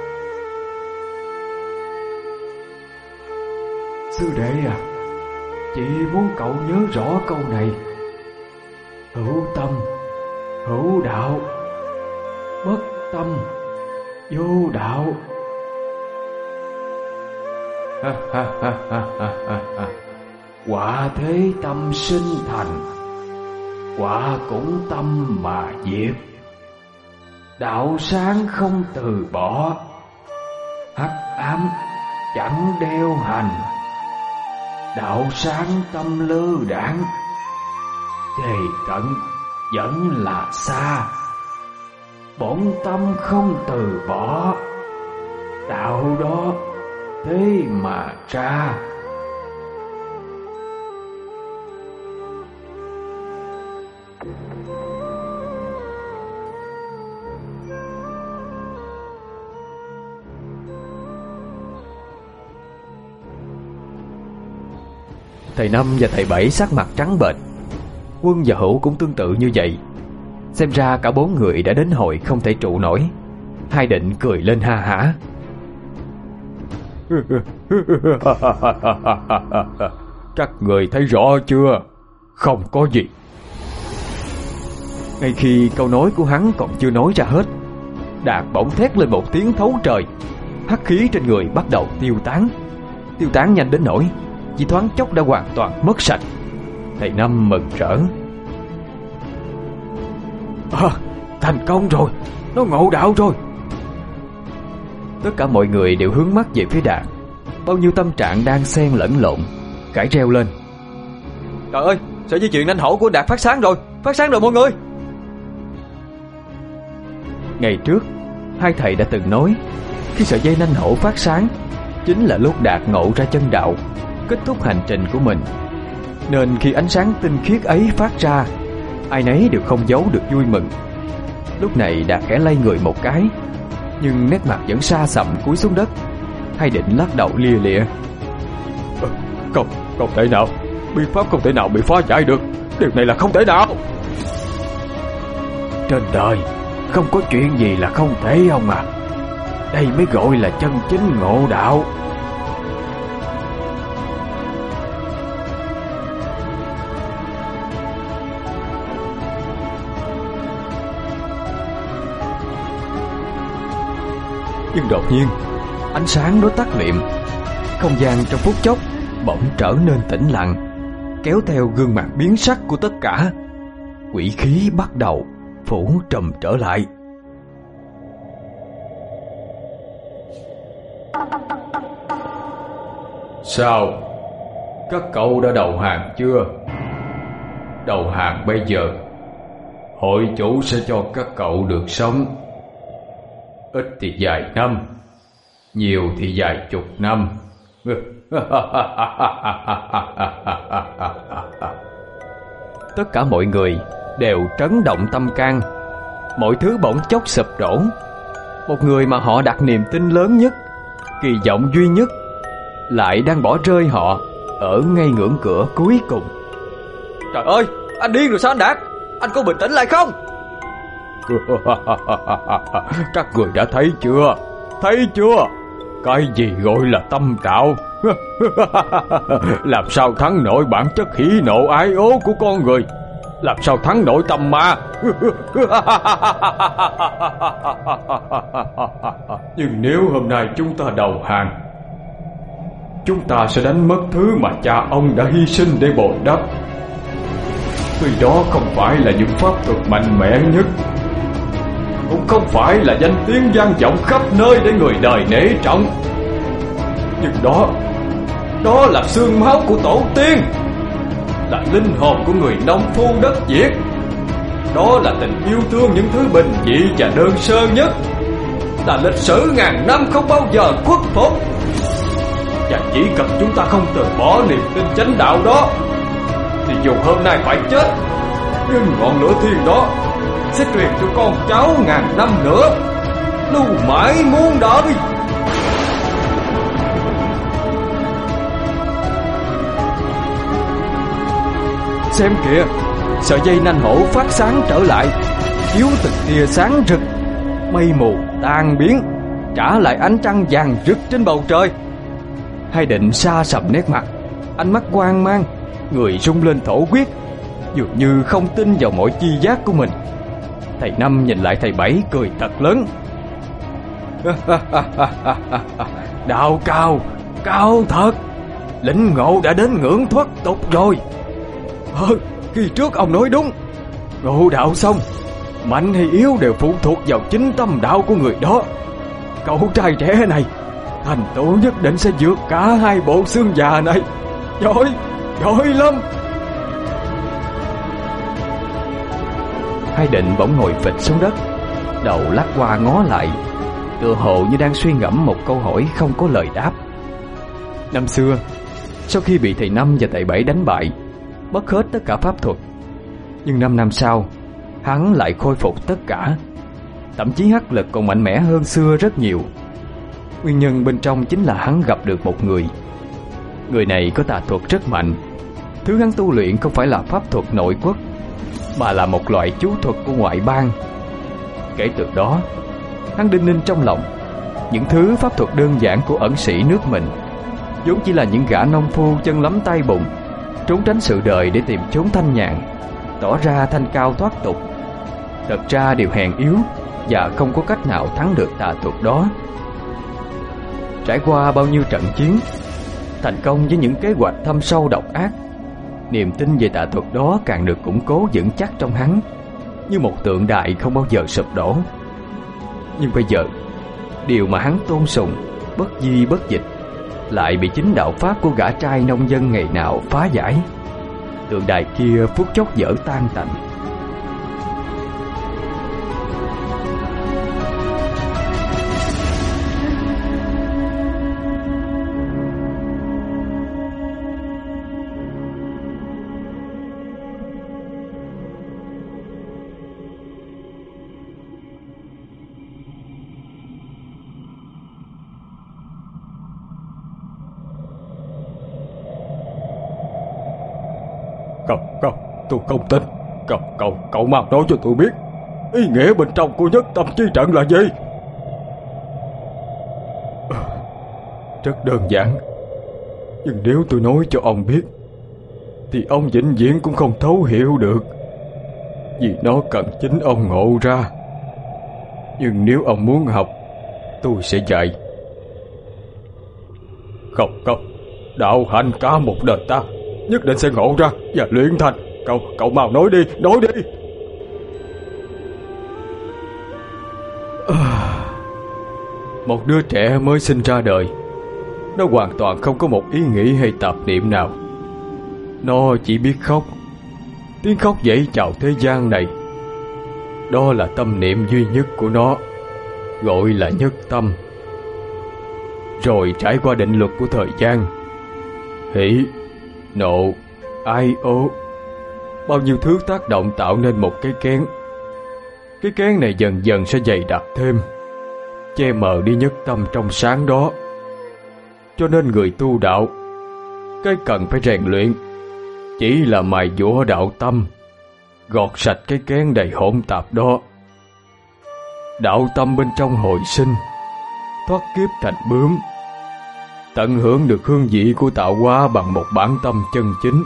Sư đệ à, chị muốn cậu nhớ rõ câu này: hữu tâm hữu đạo, bất tâm vô đạo. Ha ha ha ha ha ha. Quả thế tâm sinh thành, quả cũng tâm mà diệt. Đạo sáng không từ bỏ, hắc ám chẳng đeo hành. Đạo sáng tâm lơ đãng, thì cận vẫn là xa. Bổn tâm không từ bỏ, đạo đó thế mà ra. Thầy Năm và thầy Bảy sắc mặt trắng bệch. Quân và Hữu cũng tương tự như vậy. Xem ra cả bốn người đã đến hồi không thể trụ nổi. Hai Định cười lên ha hả. Các người thấy rõ chưa? Không có gì. Ngay khi câu nói của hắn còn chưa nói ra hết, Đạt bỗng thét lên một tiếng thấu trời. Hắc khí trên người bắt đầu tiêu tán. Tiêu tán nhanh đến nỗi chỉ thoáng chốc đã hoàn toàn mất sạch. Thầy Năm mừng rỡ. À, thành công rồi, nó ngộ đạo rồi. Tất cả mọi người đều hướng mắt về phía Đạt. Bao nhiêu tâm trạng đang xen lẫn lộn. Cãi reo lên: Trời ơi, sợi dây chuyền anh hổ của Đạt phát sáng rồi, Phát sáng rồi mọi người. Ngày trước hai thầy đã từng nói, khi sợi dây nanh hổ phát sáng chính là lúc Đạt ngộ ra chân đạo, kết thúc hành trình của mình. Nên khi ánh sáng tinh khiết ấy phát ra, ai nấy đều không giấu được vui mừng. Lúc này Đạt khẽ lay người một cái, nhưng nét mặt vẫn xa sầm cúi xuống đất. Hai Định lắc đầu lia lịa. Không, không thể nào. Biện pháp không thể nào bị phá giải được. Điều này là không thể nào. Trên đời không có chuyện gì là không thể ông à. Đây mới gọi là chân chính ngộ đạo. Nhưng đột nhiên ánh sáng đó tắt liệm. Không gian trong phút chốc bỗng trở nên tĩnh lặng, kéo theo gương mặt biến sắc của tất cả. Quỷ khí bắt đầu phủ trùm trở lại. Sao? Các cậu đã đầu hàng chưa? Đầu hàng bây giờ, hội chủ sẽ cho các cậu được sống. Ít thì vài năm, nhiều thì vài chục năm. Tất cả mọi người đều trấn động tâm can. Mọi thứ bỗng chốc sụp đổ. Một người mà họ đặt niềm tin lớn nhất, kỳ vọng duy nhất, lại đang bỏ rơi họ ở ngay ngưỡng cửa cuối cùng. Trời ơi, anh điên rồi sao anh Đạt? Anh có bình tĩnh lại không? Các người đã thấy chưa? Thấy chưa? Cái gì gọi là tâm đạo? Làm sao thắng nổi bản chất hỉ nộ ái ố của con người? Làm sao thắng nổi tâm ma? Nhưng nếu hôm nay chúng ta đầu hàng, chúng ta sẽ đánh mất thứ mà cha ông đã hy sinh để bồi đắp. Tuy đó không phải là những pháp thuật mạnh mẽ nhất, cũng không phải là danh tiếng vang vọng khắp nơi để người đời nể trọng, nhưng đó, đó là xương máu của tổ tiên, là linh hồn của người nông phu đất Việt. Đó là tình yêu thương những thứ bình dị và đơn sơ nhất, là lịch sử ngàn năm không bao giờ khuất phục. Và chỉ cần chúng ta không từ bỏ niềm tin chánh đạo đó, thì dù hôm nay phải chết, nhưng ngọn lửa thiên đó sẽ truyền cho con cháu ngàn năm nữa, lưu mãi muôn đời. Xem kìa, sợi dây nanh hổ phát sáng trở lại, chiếu từng tia sáng rực. Mây mù tan biến, trả lại ánh trăng vàng rực trên bầu trời. Hai Định xa sầm nét mặt, ánh mắt hoang mang, người rung lên thổ huyết, dường như không tin vào mọi chi giác của mình. Thầy Năm nhìn lại thầy Bảy cười thật lớn. Đạo cao, cao thật. Lĩnh ngộ đã đến ngưỡng thoát tục rồi. Ờ, khi trước ông nói đúng. Ngộ đạo xong, mạnh hay yếu đều phụ thuộc vào chính tâm đạo của người đó. Cậu trai trẻ này thành tựu nhất định sẽ vượt cả hai bộ xương già này. Giỏi, giỏi lắm. Hai Định bỗng ngồi phịch xuống đất, đầu lắc qua ngó lại, tựa hồ như đang suy ngẫm một câu hỏi không có lời đáp. Năm xưa, sau khi bị thầy Năm và thầy Bảy đánh bại, mất hết tất cả pháp thuật, nhưng năm năm sau, hắn lại khôi phục tất cả. Thậm chí hắc lực còn mạnh mẽ hơn xưa rất nhiều. Nguyên nhân bên trong chính là hắn gặp được một người. Người này có tà thuật rất mạnh. Thứ hắn tu luyện không phải là pháp thuật nội quốc, mà là một loại chú thuật của ngoại bang. Kể từ đó, hắn đinh ninh trong lòng, những thứ pháp thuật đơn giản của ẩn sĩ nước mình vốn chỉ là những gã nông phu chân lấm tay bùn, trốn tránh sự đời để tìm chốn thanh nhàn, tỏ ra thanh cao thoát tục. Thật ra đều hèn yếu và không có cách nào thắng được tà thuật đó. Trải qua bao nhiêu trận chiến, thành công với những kế hoạch thâm sâu độc ác, niềm tin về tà thuật đó càng được củng cố vững chắc trong hắn, như một tượng đài không bao giờ sụp đổ. Nhưng bây giờ, điều mà hắn tôn sùng, bất di bất dịch, lại bị chính đạo pháp của gã trai nông dân ngày nào phá giải. Tượng đài kia phút chốc vỡ tan tành, Cậu, cậu, tôi không tin. Cậu, cậu, cậu mau nói cho tôi biết ý nghĩa bên trong của nhất tâm chi trận là gì? Rất đơn giản. Nhưng nếu tôi nói cho ông biết thì ông vĩnh viễn cũng không thấu hiểu được, vì nó cần chính ông ngộ ra. Nhưng nếu ông muốn học, tôi sẽ dạy. Không, không, đạo hạnh cả một đời ta nhất định sẽ ngộ ra và luyện thành. Cậu, cậu mau nói đi, nói đi. À, một đứa trẻ mới sinh ra đời, nó hoàn toàn không có một ý nghĩ hay tạp niệm nào. Nó chỉ biết khóc. Tiếng khóc dậy chào thế gian này. Đó là tâm niệm duy nhất của nó, gọi là nhất tâm. Rồi trải qua định luật của thời gian, hỉ, nộ, ai ố, bao nhiêu thứ tác động tạo nên một cái kén. Cái kén này dần dần sẽ dày đặc thêm, che mờ đi nhất tâm trong sáng đó. Cho nên người tu đạo, cái cần phải rèn luyện chỉ là mài dũa đạo tâm, gọt sạch cái kén đầy hỗn tạp đó. Đạo tâm bên trong hồi sinh, thoát kiếp thành bướm, tận hưởng được hương vị của tạo hóa bằng một bản tâm chân chính.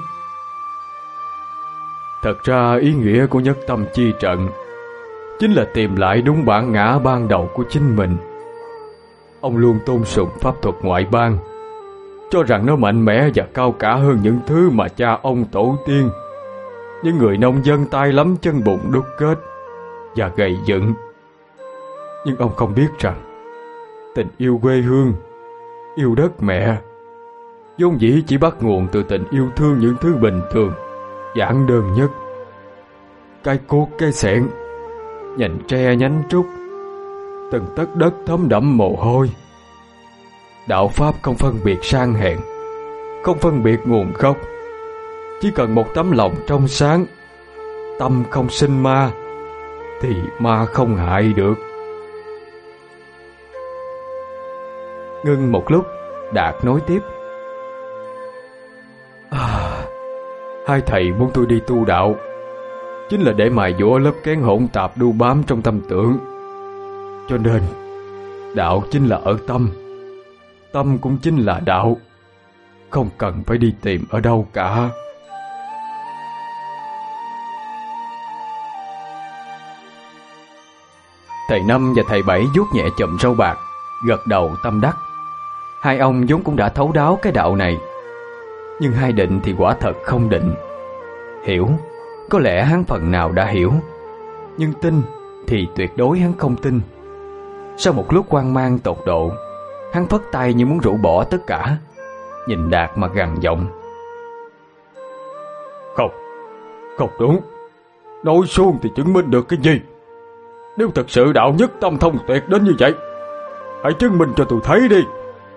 Thật ra ý nghĩa của nhất tâm chi trận chính là tìm lại đúng bản ngã ban đầu của chính mình. Ông luôn tôn sùng pháp thuật ngoại bang, cho rằng nó mạnh mẽ và cao cả hơn những thứ mà cha ông tổ tiên, những người nông dân tay lắm chân bụng đúc kết và gầy dựng. Nhưng ông không biết rằng tình yêu quê hương, yêu đất mẹ, vốn dĩ chỉ bắt nguồn từ tình yêu thương những thứ bình thường, giản đơn nhất. Cây cốt cây xẻn, nhành tre nhánh trúc, từng tấc đất thấm đẫm mồ hôi. Đạo Pháp không phân biệt sang hèn, không phân biệt nguồn gốc. Chỉ cần một tấm lòng trong sáng, tâm không sinh ma, thì ma không hại được. Ngưng một lúc, Đạt nói tiếp. À, hai thầy muốn tôi đi tu đạo chính là để mài dũa lớp kén hỗn tạp đu bám trong tâm tưởng. Cho nên đạo chính là ở tâm, tâm cũng chính là đạo, không cần phải đi tìm ở đâu cả. Thầy Năm và thầy Bảy vuốt nhẹ chùm râu bạc, gật đầu tâm đắc. Hai ông vốn cũng đã thấu đáo cái đạo này, nhưng hai Định thì quả thật không định. Hiểu, có lẽ hắn phần nào đã hiểu, nhưng tin thì tuyệt đối hắn không tin. Sau một lúc hoang mang tột độ, hắn phất tay như muốn rũ bỏ tất cả, nhìn Đạt mà gằn giọng. Không, không đúng. Nói suông thì chứng minh được cái gì? Nếu thật sự đạo nhất tâm thông tuyệt đến như vậy, hãy chứng minh cho tôi thấy đi.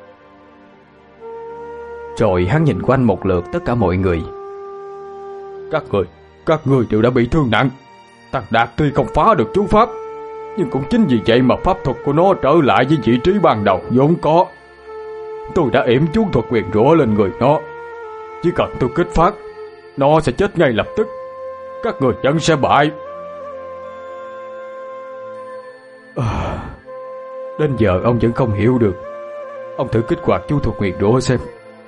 Rồi hắn nhìn quanh một lượt tất cả mọi người. Các người, các người đều đã bị thương nặng. Thằng Đạt tuy không phá được chú pháp, nhưng cũng chính vì vậy mà pháp thuật của nó trở lại với vị trí ban đầu vốn có. Tôi đã yểm chú thuật quyền rủa lên người nó. Chỉ cần tôi kích phát, nó sẽ chết ngay lập tức. Các người vẫn sẽ bại. À, đến giờ ông vẫn không hiểu được. Ông thử kích hoạt chú thuật quyền rủa xem.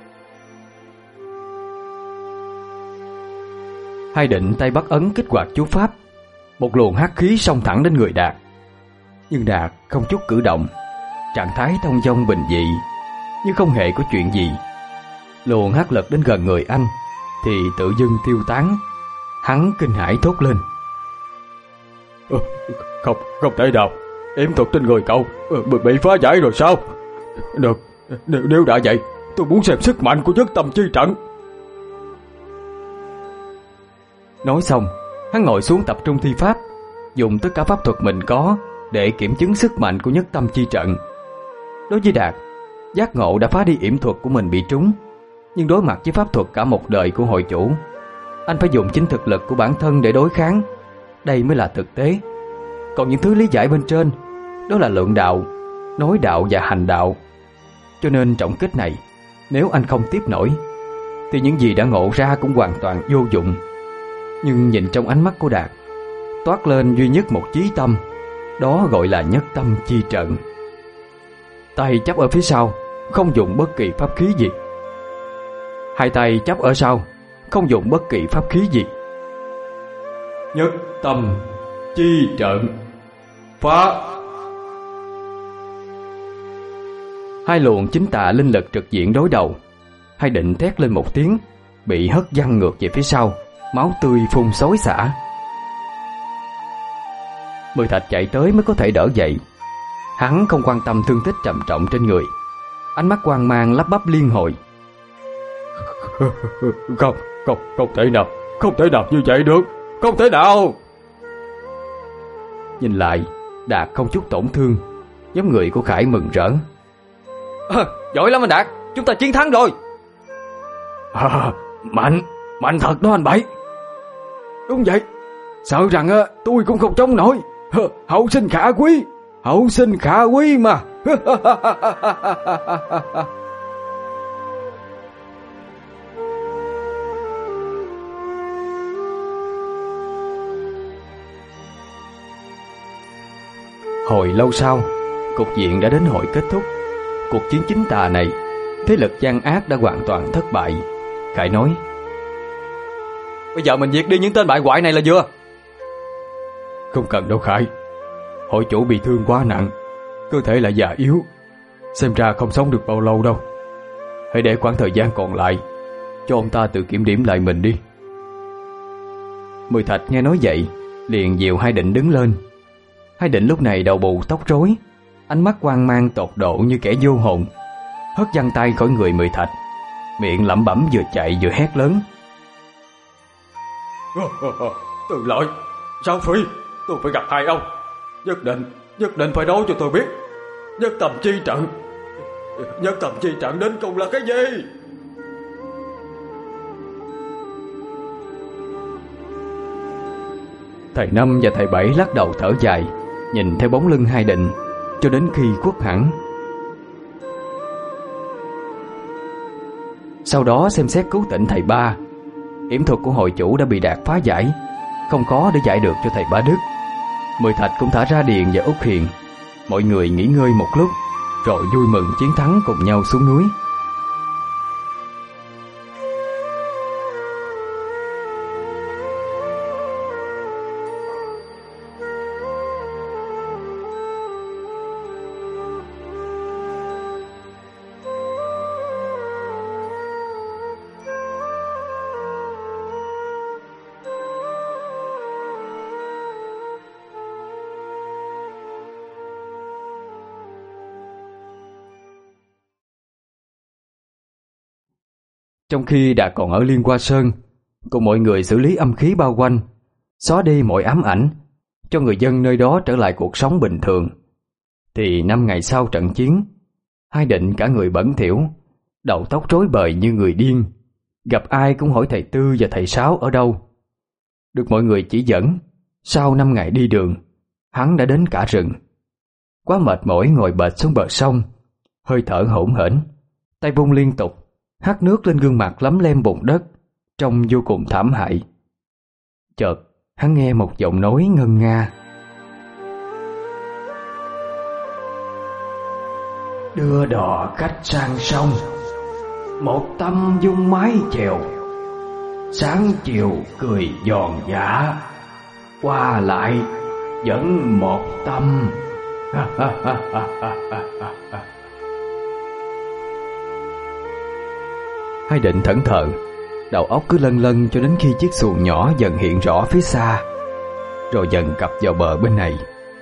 Hai Định tay bắt ấn kích hoạt chú pháp. Một luồng hắc khí xông thẳng đến người Đạt. Nhưng Đạt không chút cử động, trạng thái thông dong bình dị, nhưng không hề có chuyện gì. Luồng hắc lực đến gần người anh thì tự dưng tiêu tán. Hắn kinh hãi thốt lên. Ờ, không, không thể nào. Yểm thuật trên người cậu bị, bị phá giải rồi sao? Được, nếu, nếu đã vậy, tôi muốn xem sức mạnh của nhất tâm chi trận. Nói xong, hắn ngồi xuống tập trung thi pháp, dùng tất cả pháp thuật mình có để kiểm chứng sức mạnh của nhất tâm chi trận. Đối với Đạt, giác ngộ đã phá đi yểm thuật của mình bị trúng, nhưng đối mặt với pháp thuật cả một đời của hội chủ, anh phải dùng chính thực lực của bản thân để đối kháng. Đây mới là thực tế. Còn những thứ lý giải bên trên, đó là lượng đạo, nói đạo và hành đạo. Cho nên trọng kích này, nếu anh không tiếp nổi, thì những gì đã ngộ ra cũng hoàn toàn vô dụng. Nhưng nhìn trong ánh mắt của Đạt toát lên duy nhất một chí tâm, đó gọi là nhất tâm chi trận. Tay chắp ở phía sau, không dùng bất kỳ pháp khí gì. Hai tay chắp ở sau, không dùng bất kỳ pháp khí gì. Nhất tâm chi trận phá. Hai luồng chính tà linh lực trực diện đối đầu. Hai định thét lên một tiếng, bị hất văng ngược về phía sau, máu tươi phun xối xả. Mười Thạch chạy tới mới có thể đỡ dậy. Hắn không quan tâm thương tích trầm trọng trên người, ánh mắt hoang mang lắp bắp liên hồi. Không, không, không thể nào, không thể nào như vậy được, không thể nào. Nhìn lại, Đạt không chút tổn thương, giống người của Khải mừng rỡ. À, giỏi lắm anh Đạt, chúng ta chiến thắng rồi. À, mạnh, mạnh thật đó anh Bảy. Đúng vậy, sợ rằng á tôi cũng không chống nổi. Hậu sinh khả quý, hậu sinh khả quý mà. Hồi lâu sau, cục diện đã đến hồi kết thúc. Cuộc chiến chính tà này, thế lực gian ác đã hoàn toàn thất bại. Khải nói: Bây giờ mình diệt đi những tên bại hoại này là vừa. Không cần đâu Khải, hội chủ bị thương quá nặng, cơ thể lại già yếu, xem ra không sống được bao lâu đâu. Hãy để khoảng thời gian còn lại cho ông ta tự kiểm điểm lại mình đi. Mười Thạch nghe nói vậy, liền dìu Hai Định đứng lên. Hai Định lúc này đầu bù tóc rối, ánh mắt hoang mang tột độ như kẻ vô hồn, hất văng tay khỏi người Mười Thạch, miệng lẩm bẩm vừa chạy vừa hét lớn: Từ Lợi, Sao Phi, tôi phải gặp hai ông. Nhất định, nhất định phải nói cho tôi biết nhất tâm chi trận, nhất tâm chi trận đến cùng là cái gì? Thầy Năm và thầy Bảy lắc đầu thở dài, nhìn theo bóng lưng Hai Định cho đến khi khuất hẳn. Sau đó xem xét cứu tỉnh thầy Ba. Yểm thuật của hội chủ đã bị Đạt phá giải, không khó để giải được cho thầy Ba Đức. Mười Thạch cũng thả ra Điền và Út Hiền. Mọi người nghỉ ngơi một lúc, rồi vui mừng chiến thắng cùng nhau xuống núi. Trong khi Đạt còn ở Liên Hoa Sơn, cùng mọi người xử lý âm khí bao quanh, xóa đi mọi ám ảnh, cho người dân nơi đó trở lại cuộc sống bình thường, thì năm ngày sau trận chiến, Hai Định cả người bẩn thỉu, đầu tóc rối bời như người điên, gặp ai cũng hỏi thầy Tư và thầy Sáu ở đâu. Được mọi người chỉ dẫn, sau năm ngày đi đường, hắn đã đến cả rừng. Quá mệt mỏi ngồi bệt xuống bờ sông, hơi thở hổn hển, tay vung liên tục, hắt nước lên gương mặt lấm lem bùn đất, trông vô cùng thảm hại. Chợt hắn nghe một giọng nói ngân nga: đưa đò khách sang sông, một tâm dung mái chèo, sáng chiều cười giòn giả, qua lại vẫn một tâm. Hai Định thẫn thờ, đầu óc cứ lân lân cho đến khi chiếc xuồng nhỏ dần hiện rõ phía xa, rồi dần cập vào bờ bên này.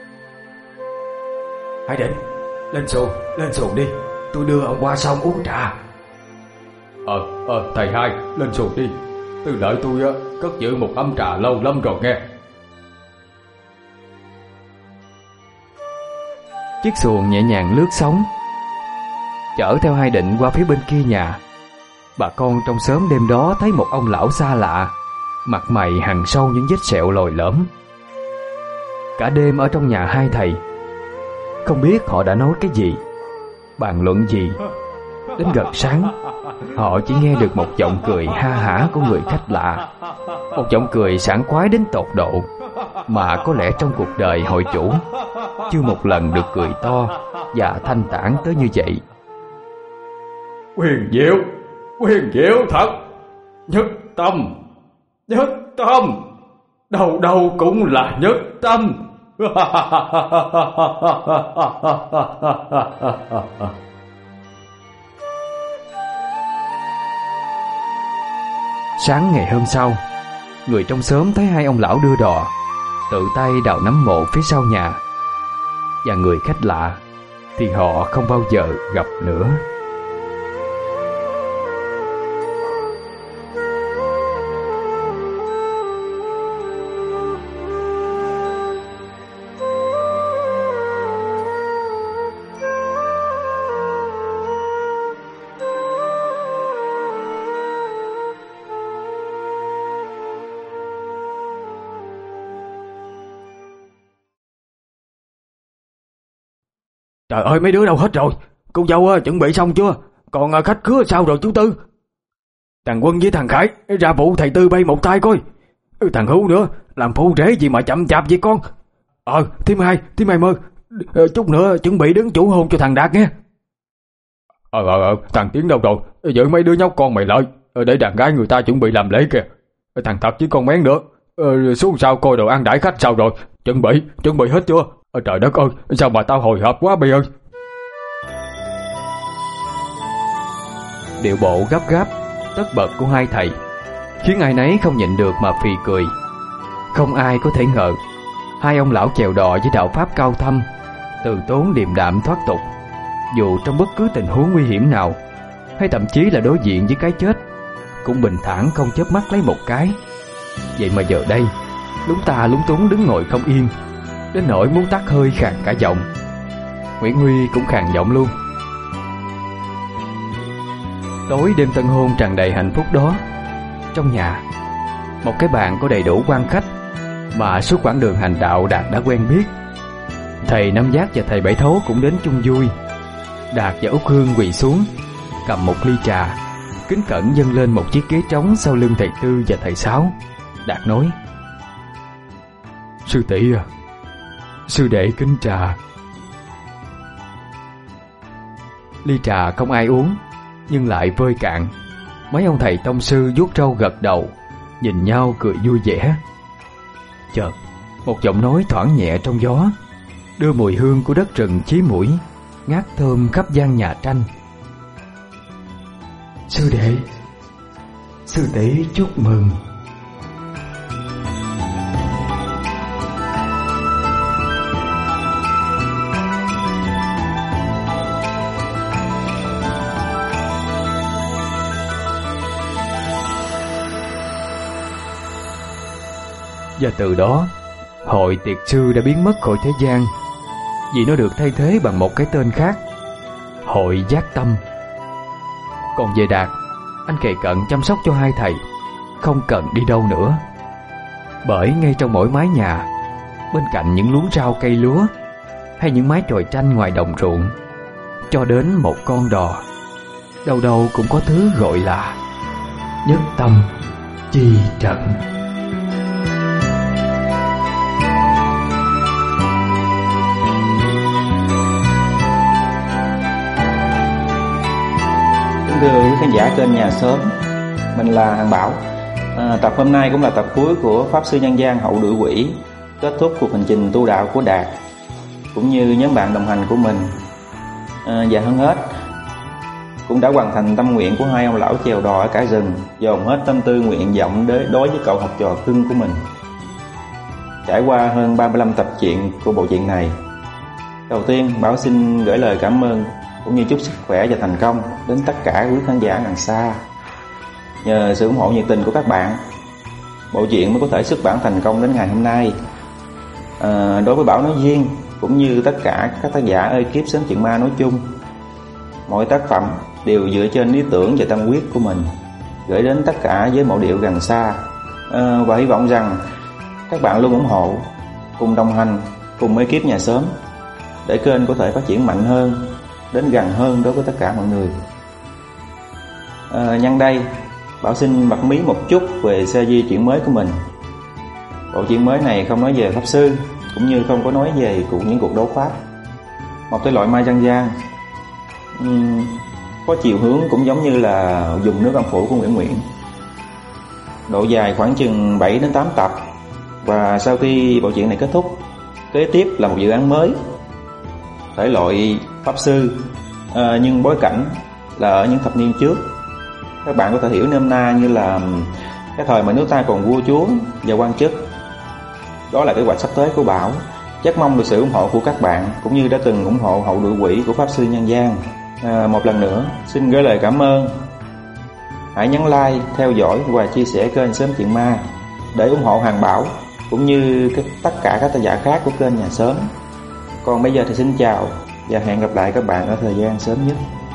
Hai Định, lên xuồng, lên xuồng đi, tôi đưa ông qua sông uống trà. Ờ, ờ, thầy Hai, lên xuồng đi, Tư Lợi tôi á cất giữ một ấm trà lâu lắm rồi nghe. Chiếc xuồng nhẹ nhàng lướt sóng, chở theo Hai Định qua phía bên kia nhà. Bà con trong xóm đêm đó thấy một ông lão xa lạ, mặt mày hằn sâu những vết sẹo lồi lõm. Cả đêm ở trong nhà hai thầy, không biết họ đã nói cái gì, bàn luận gì, Đến gần sáng, họ chỉ nghe được một giọng cười ha hả của người khách lạ. Một giọng cười sảng khoái đến tột độ, mà có lẽ trong cuộc đời hội chủ chưa một lần được cười to và thanh thản tới như vậy. Quyền diệu, quyền diệu thật. Nhất tâm, nhất tâm, đâu đâu cũng là nhất tâm. Sáng ngày hôm sau, người trong xóm thấy hai ông lão đưa đò, tự tay đào nấm mộ phía sau nhà. Và người khách lạ thì họ không bao giờ gặp nữa. Trời ơi, mấy đứa đâu hết rồi? Cô dâu à, chuẩn bị xong chưa? Còn à, khách khứa sao rồi chú Tư? Thằng Quân với thằng Khải ra phụ thầy Tư bay một tay coi. Thằng Hữu nữa, làm phụ rể gì mà chậm chạp vậy con? Ờ, thím Hai, thím Hai mơ, chút nữa chuẩn bị đứng chủ hôn cho thằng Đạt nghe. Ờ ờ ờ, thằng Tiến đâu rồi? Giữ mấy đứa nhóc con mày lại, để đàn gái người ta chuẩn bị làm lễ kìa. Thằng Thật với con Mén nữa, ờ, xuống sau coi đồ ăn đãi khách sao rồi? Chuẩn bị, chuẩn bị hết chưa? Ờ, trời đất ơi, sao mà tao hồi hộp quá bây ơi. Điệu bộ gấp gáp, tất bật của hai thầy khiến ai nấy không nhịn được mà phì cười. Không ai có thể ngờ hai ông lão chèo đò với đạo pháp cao thâm, từ tốn điềm đạm thoát tục, dù trong bất cứ tình huống nguy hiểm nào, hay thậm chí là đối diện với cái chết, cũng bình thản không chớp mắt lấy một cái. Vậy mà giờ đây lúng ta lúng túng đứng ngồi không yên, đến nỗi muốn tắt hơi khàn cả giọng. Nguyễn Huy cũng khàn giọng luôn. Tối đêm tân hôn tràn đầy hạnh phúc đó, trong nhà, một cái bàn có đầy đủ quan khách mà suốt quãng đường hành đạo Đạt đã quen biết. Thầy Năm Giác và thầy Bảy Thố cũng đến chung vui. Đạt và Út Hương quỳ xuống, cầm một ly trà, kính cẩn dâng lên một chiếc ghế trống sau lưng thầy Tư và thầy Sáu. Đạt nói: Sư tỷ à, sư đệ kính trà. Ly trà không ai uống, nhưng lại vơi cạn. Mấy ông thầy tông sư vuốt râu gật đầu, nhìn nhau cười vui vẻ. Chợt một giọng nói thoảng nhẹ trong gió, đưa mùi hương của đất rừng chí mũi, ngát thơm khắp gian nhà tranh. Sư đệ, sư tỷ chúc mừng. Và từ đó, hội tiệc sư đã biến mất khỏi thế gian, vì nó được thay thế bằng một cái tên khác: Hội Giác Tâm. Còn về Đạt, anh kề cận chăm sóc cho hai thầy, không cần đi đâu nữa. Bởi ngay trong mỗi mái nhà, bên cạnh những luống rau cây lúa, hay những mái chòi tranh ngoài đồng ruộng, cho đến một con đò, đâu đâu cũng có thứ gọi là nhất tâm chi trận. Thưa quý khán giả kênh Nhà Xóm, mình là Hằng Bảo. à, Tập hôm nay cũng là tập cuối của Pháp Sư Nhân Gian Hậu Đuổi Quỷ, kết thúc cuộc hành trình tu đạo của Đạt cũng như nhóm bạn đồng hành của mình. à, Và hơn hết, cũng đã hoàn thành tâm nguyện của hai ông lão chèo đò ở cả rừng, dồn hết tâm tư nguyện vọng đối với cậu học trò cưng của mình. Trải qua hơn ba mươi lăm tập truyện của bộ truyện này, đầu tiên Bảo xin gửi lời cảm ơn cũng như chúc sức khỏe và thành công đến tất cả quý khán giả đằng xa. Nhờ sự ủng hộ nhiệt tình của các bạn, bộ truyện mới có thể xuất bản thành công đến ngày hôm nay. à, Đối với Bảo nói riêng, cũng như tất cả các tác giả ekip Xóm Chuyện Ma nói chung, mọi tác phẩm đều dựa trên lý tưởng và tâm huyết của mình, gửi đến tất cả với mẫu điệu gần xa. à, Và hy vọng rằng các bạn luôn ủng hộ, cùng đồng hành cùng ekip Nhà Xóm, để kênh có thể phát triển mạnh hơn, đến gần hơn đối với tất cả mọi người. À, nhân đây Bảo xin bật mí một chút về series di chuyển mới của mình. Bộ truyện mới này không nói về pháp sư, cũng như không có nói về cuộc những cuộc đấu pháp. Một thể loại ma dân gian, uhm, có chiều hướng cũng giống như là dùng nước âm phủ của Nguyễn Nguyễn. Độ dài khoảng chừng bảy đến tám tập. Và sau khi bộ truyện này kết thúc, kế tiếp là một dự án mới, thể loại pháp sư, à, nhưng bối cảnh là ở những thập niên trước. Các bạn có thể hiểu nôm na như là cái thời mà nước ta còn vua chúa và quan chức. Đó là kế hoạch sắp tới của Bảo. Rất mong được sự ủng hộ của các bạn, cũng như đã từng ủng hộ hậu đội quỷ của Pháp Sư Nhân Gian. À, một lần nữa xin gửi lời cảm ơn. Hãy nhấn like, theo dõi và chia sẻ kênh Sớm Chuyện Ma để ủng hộ Hoàng Bảo, cũng như tất cả các tác giả khác của kênh Nhà Sớm. Còn bây giờ thì xin chào và hẹn gặp lại các bạn ở thời gian sớm nhất.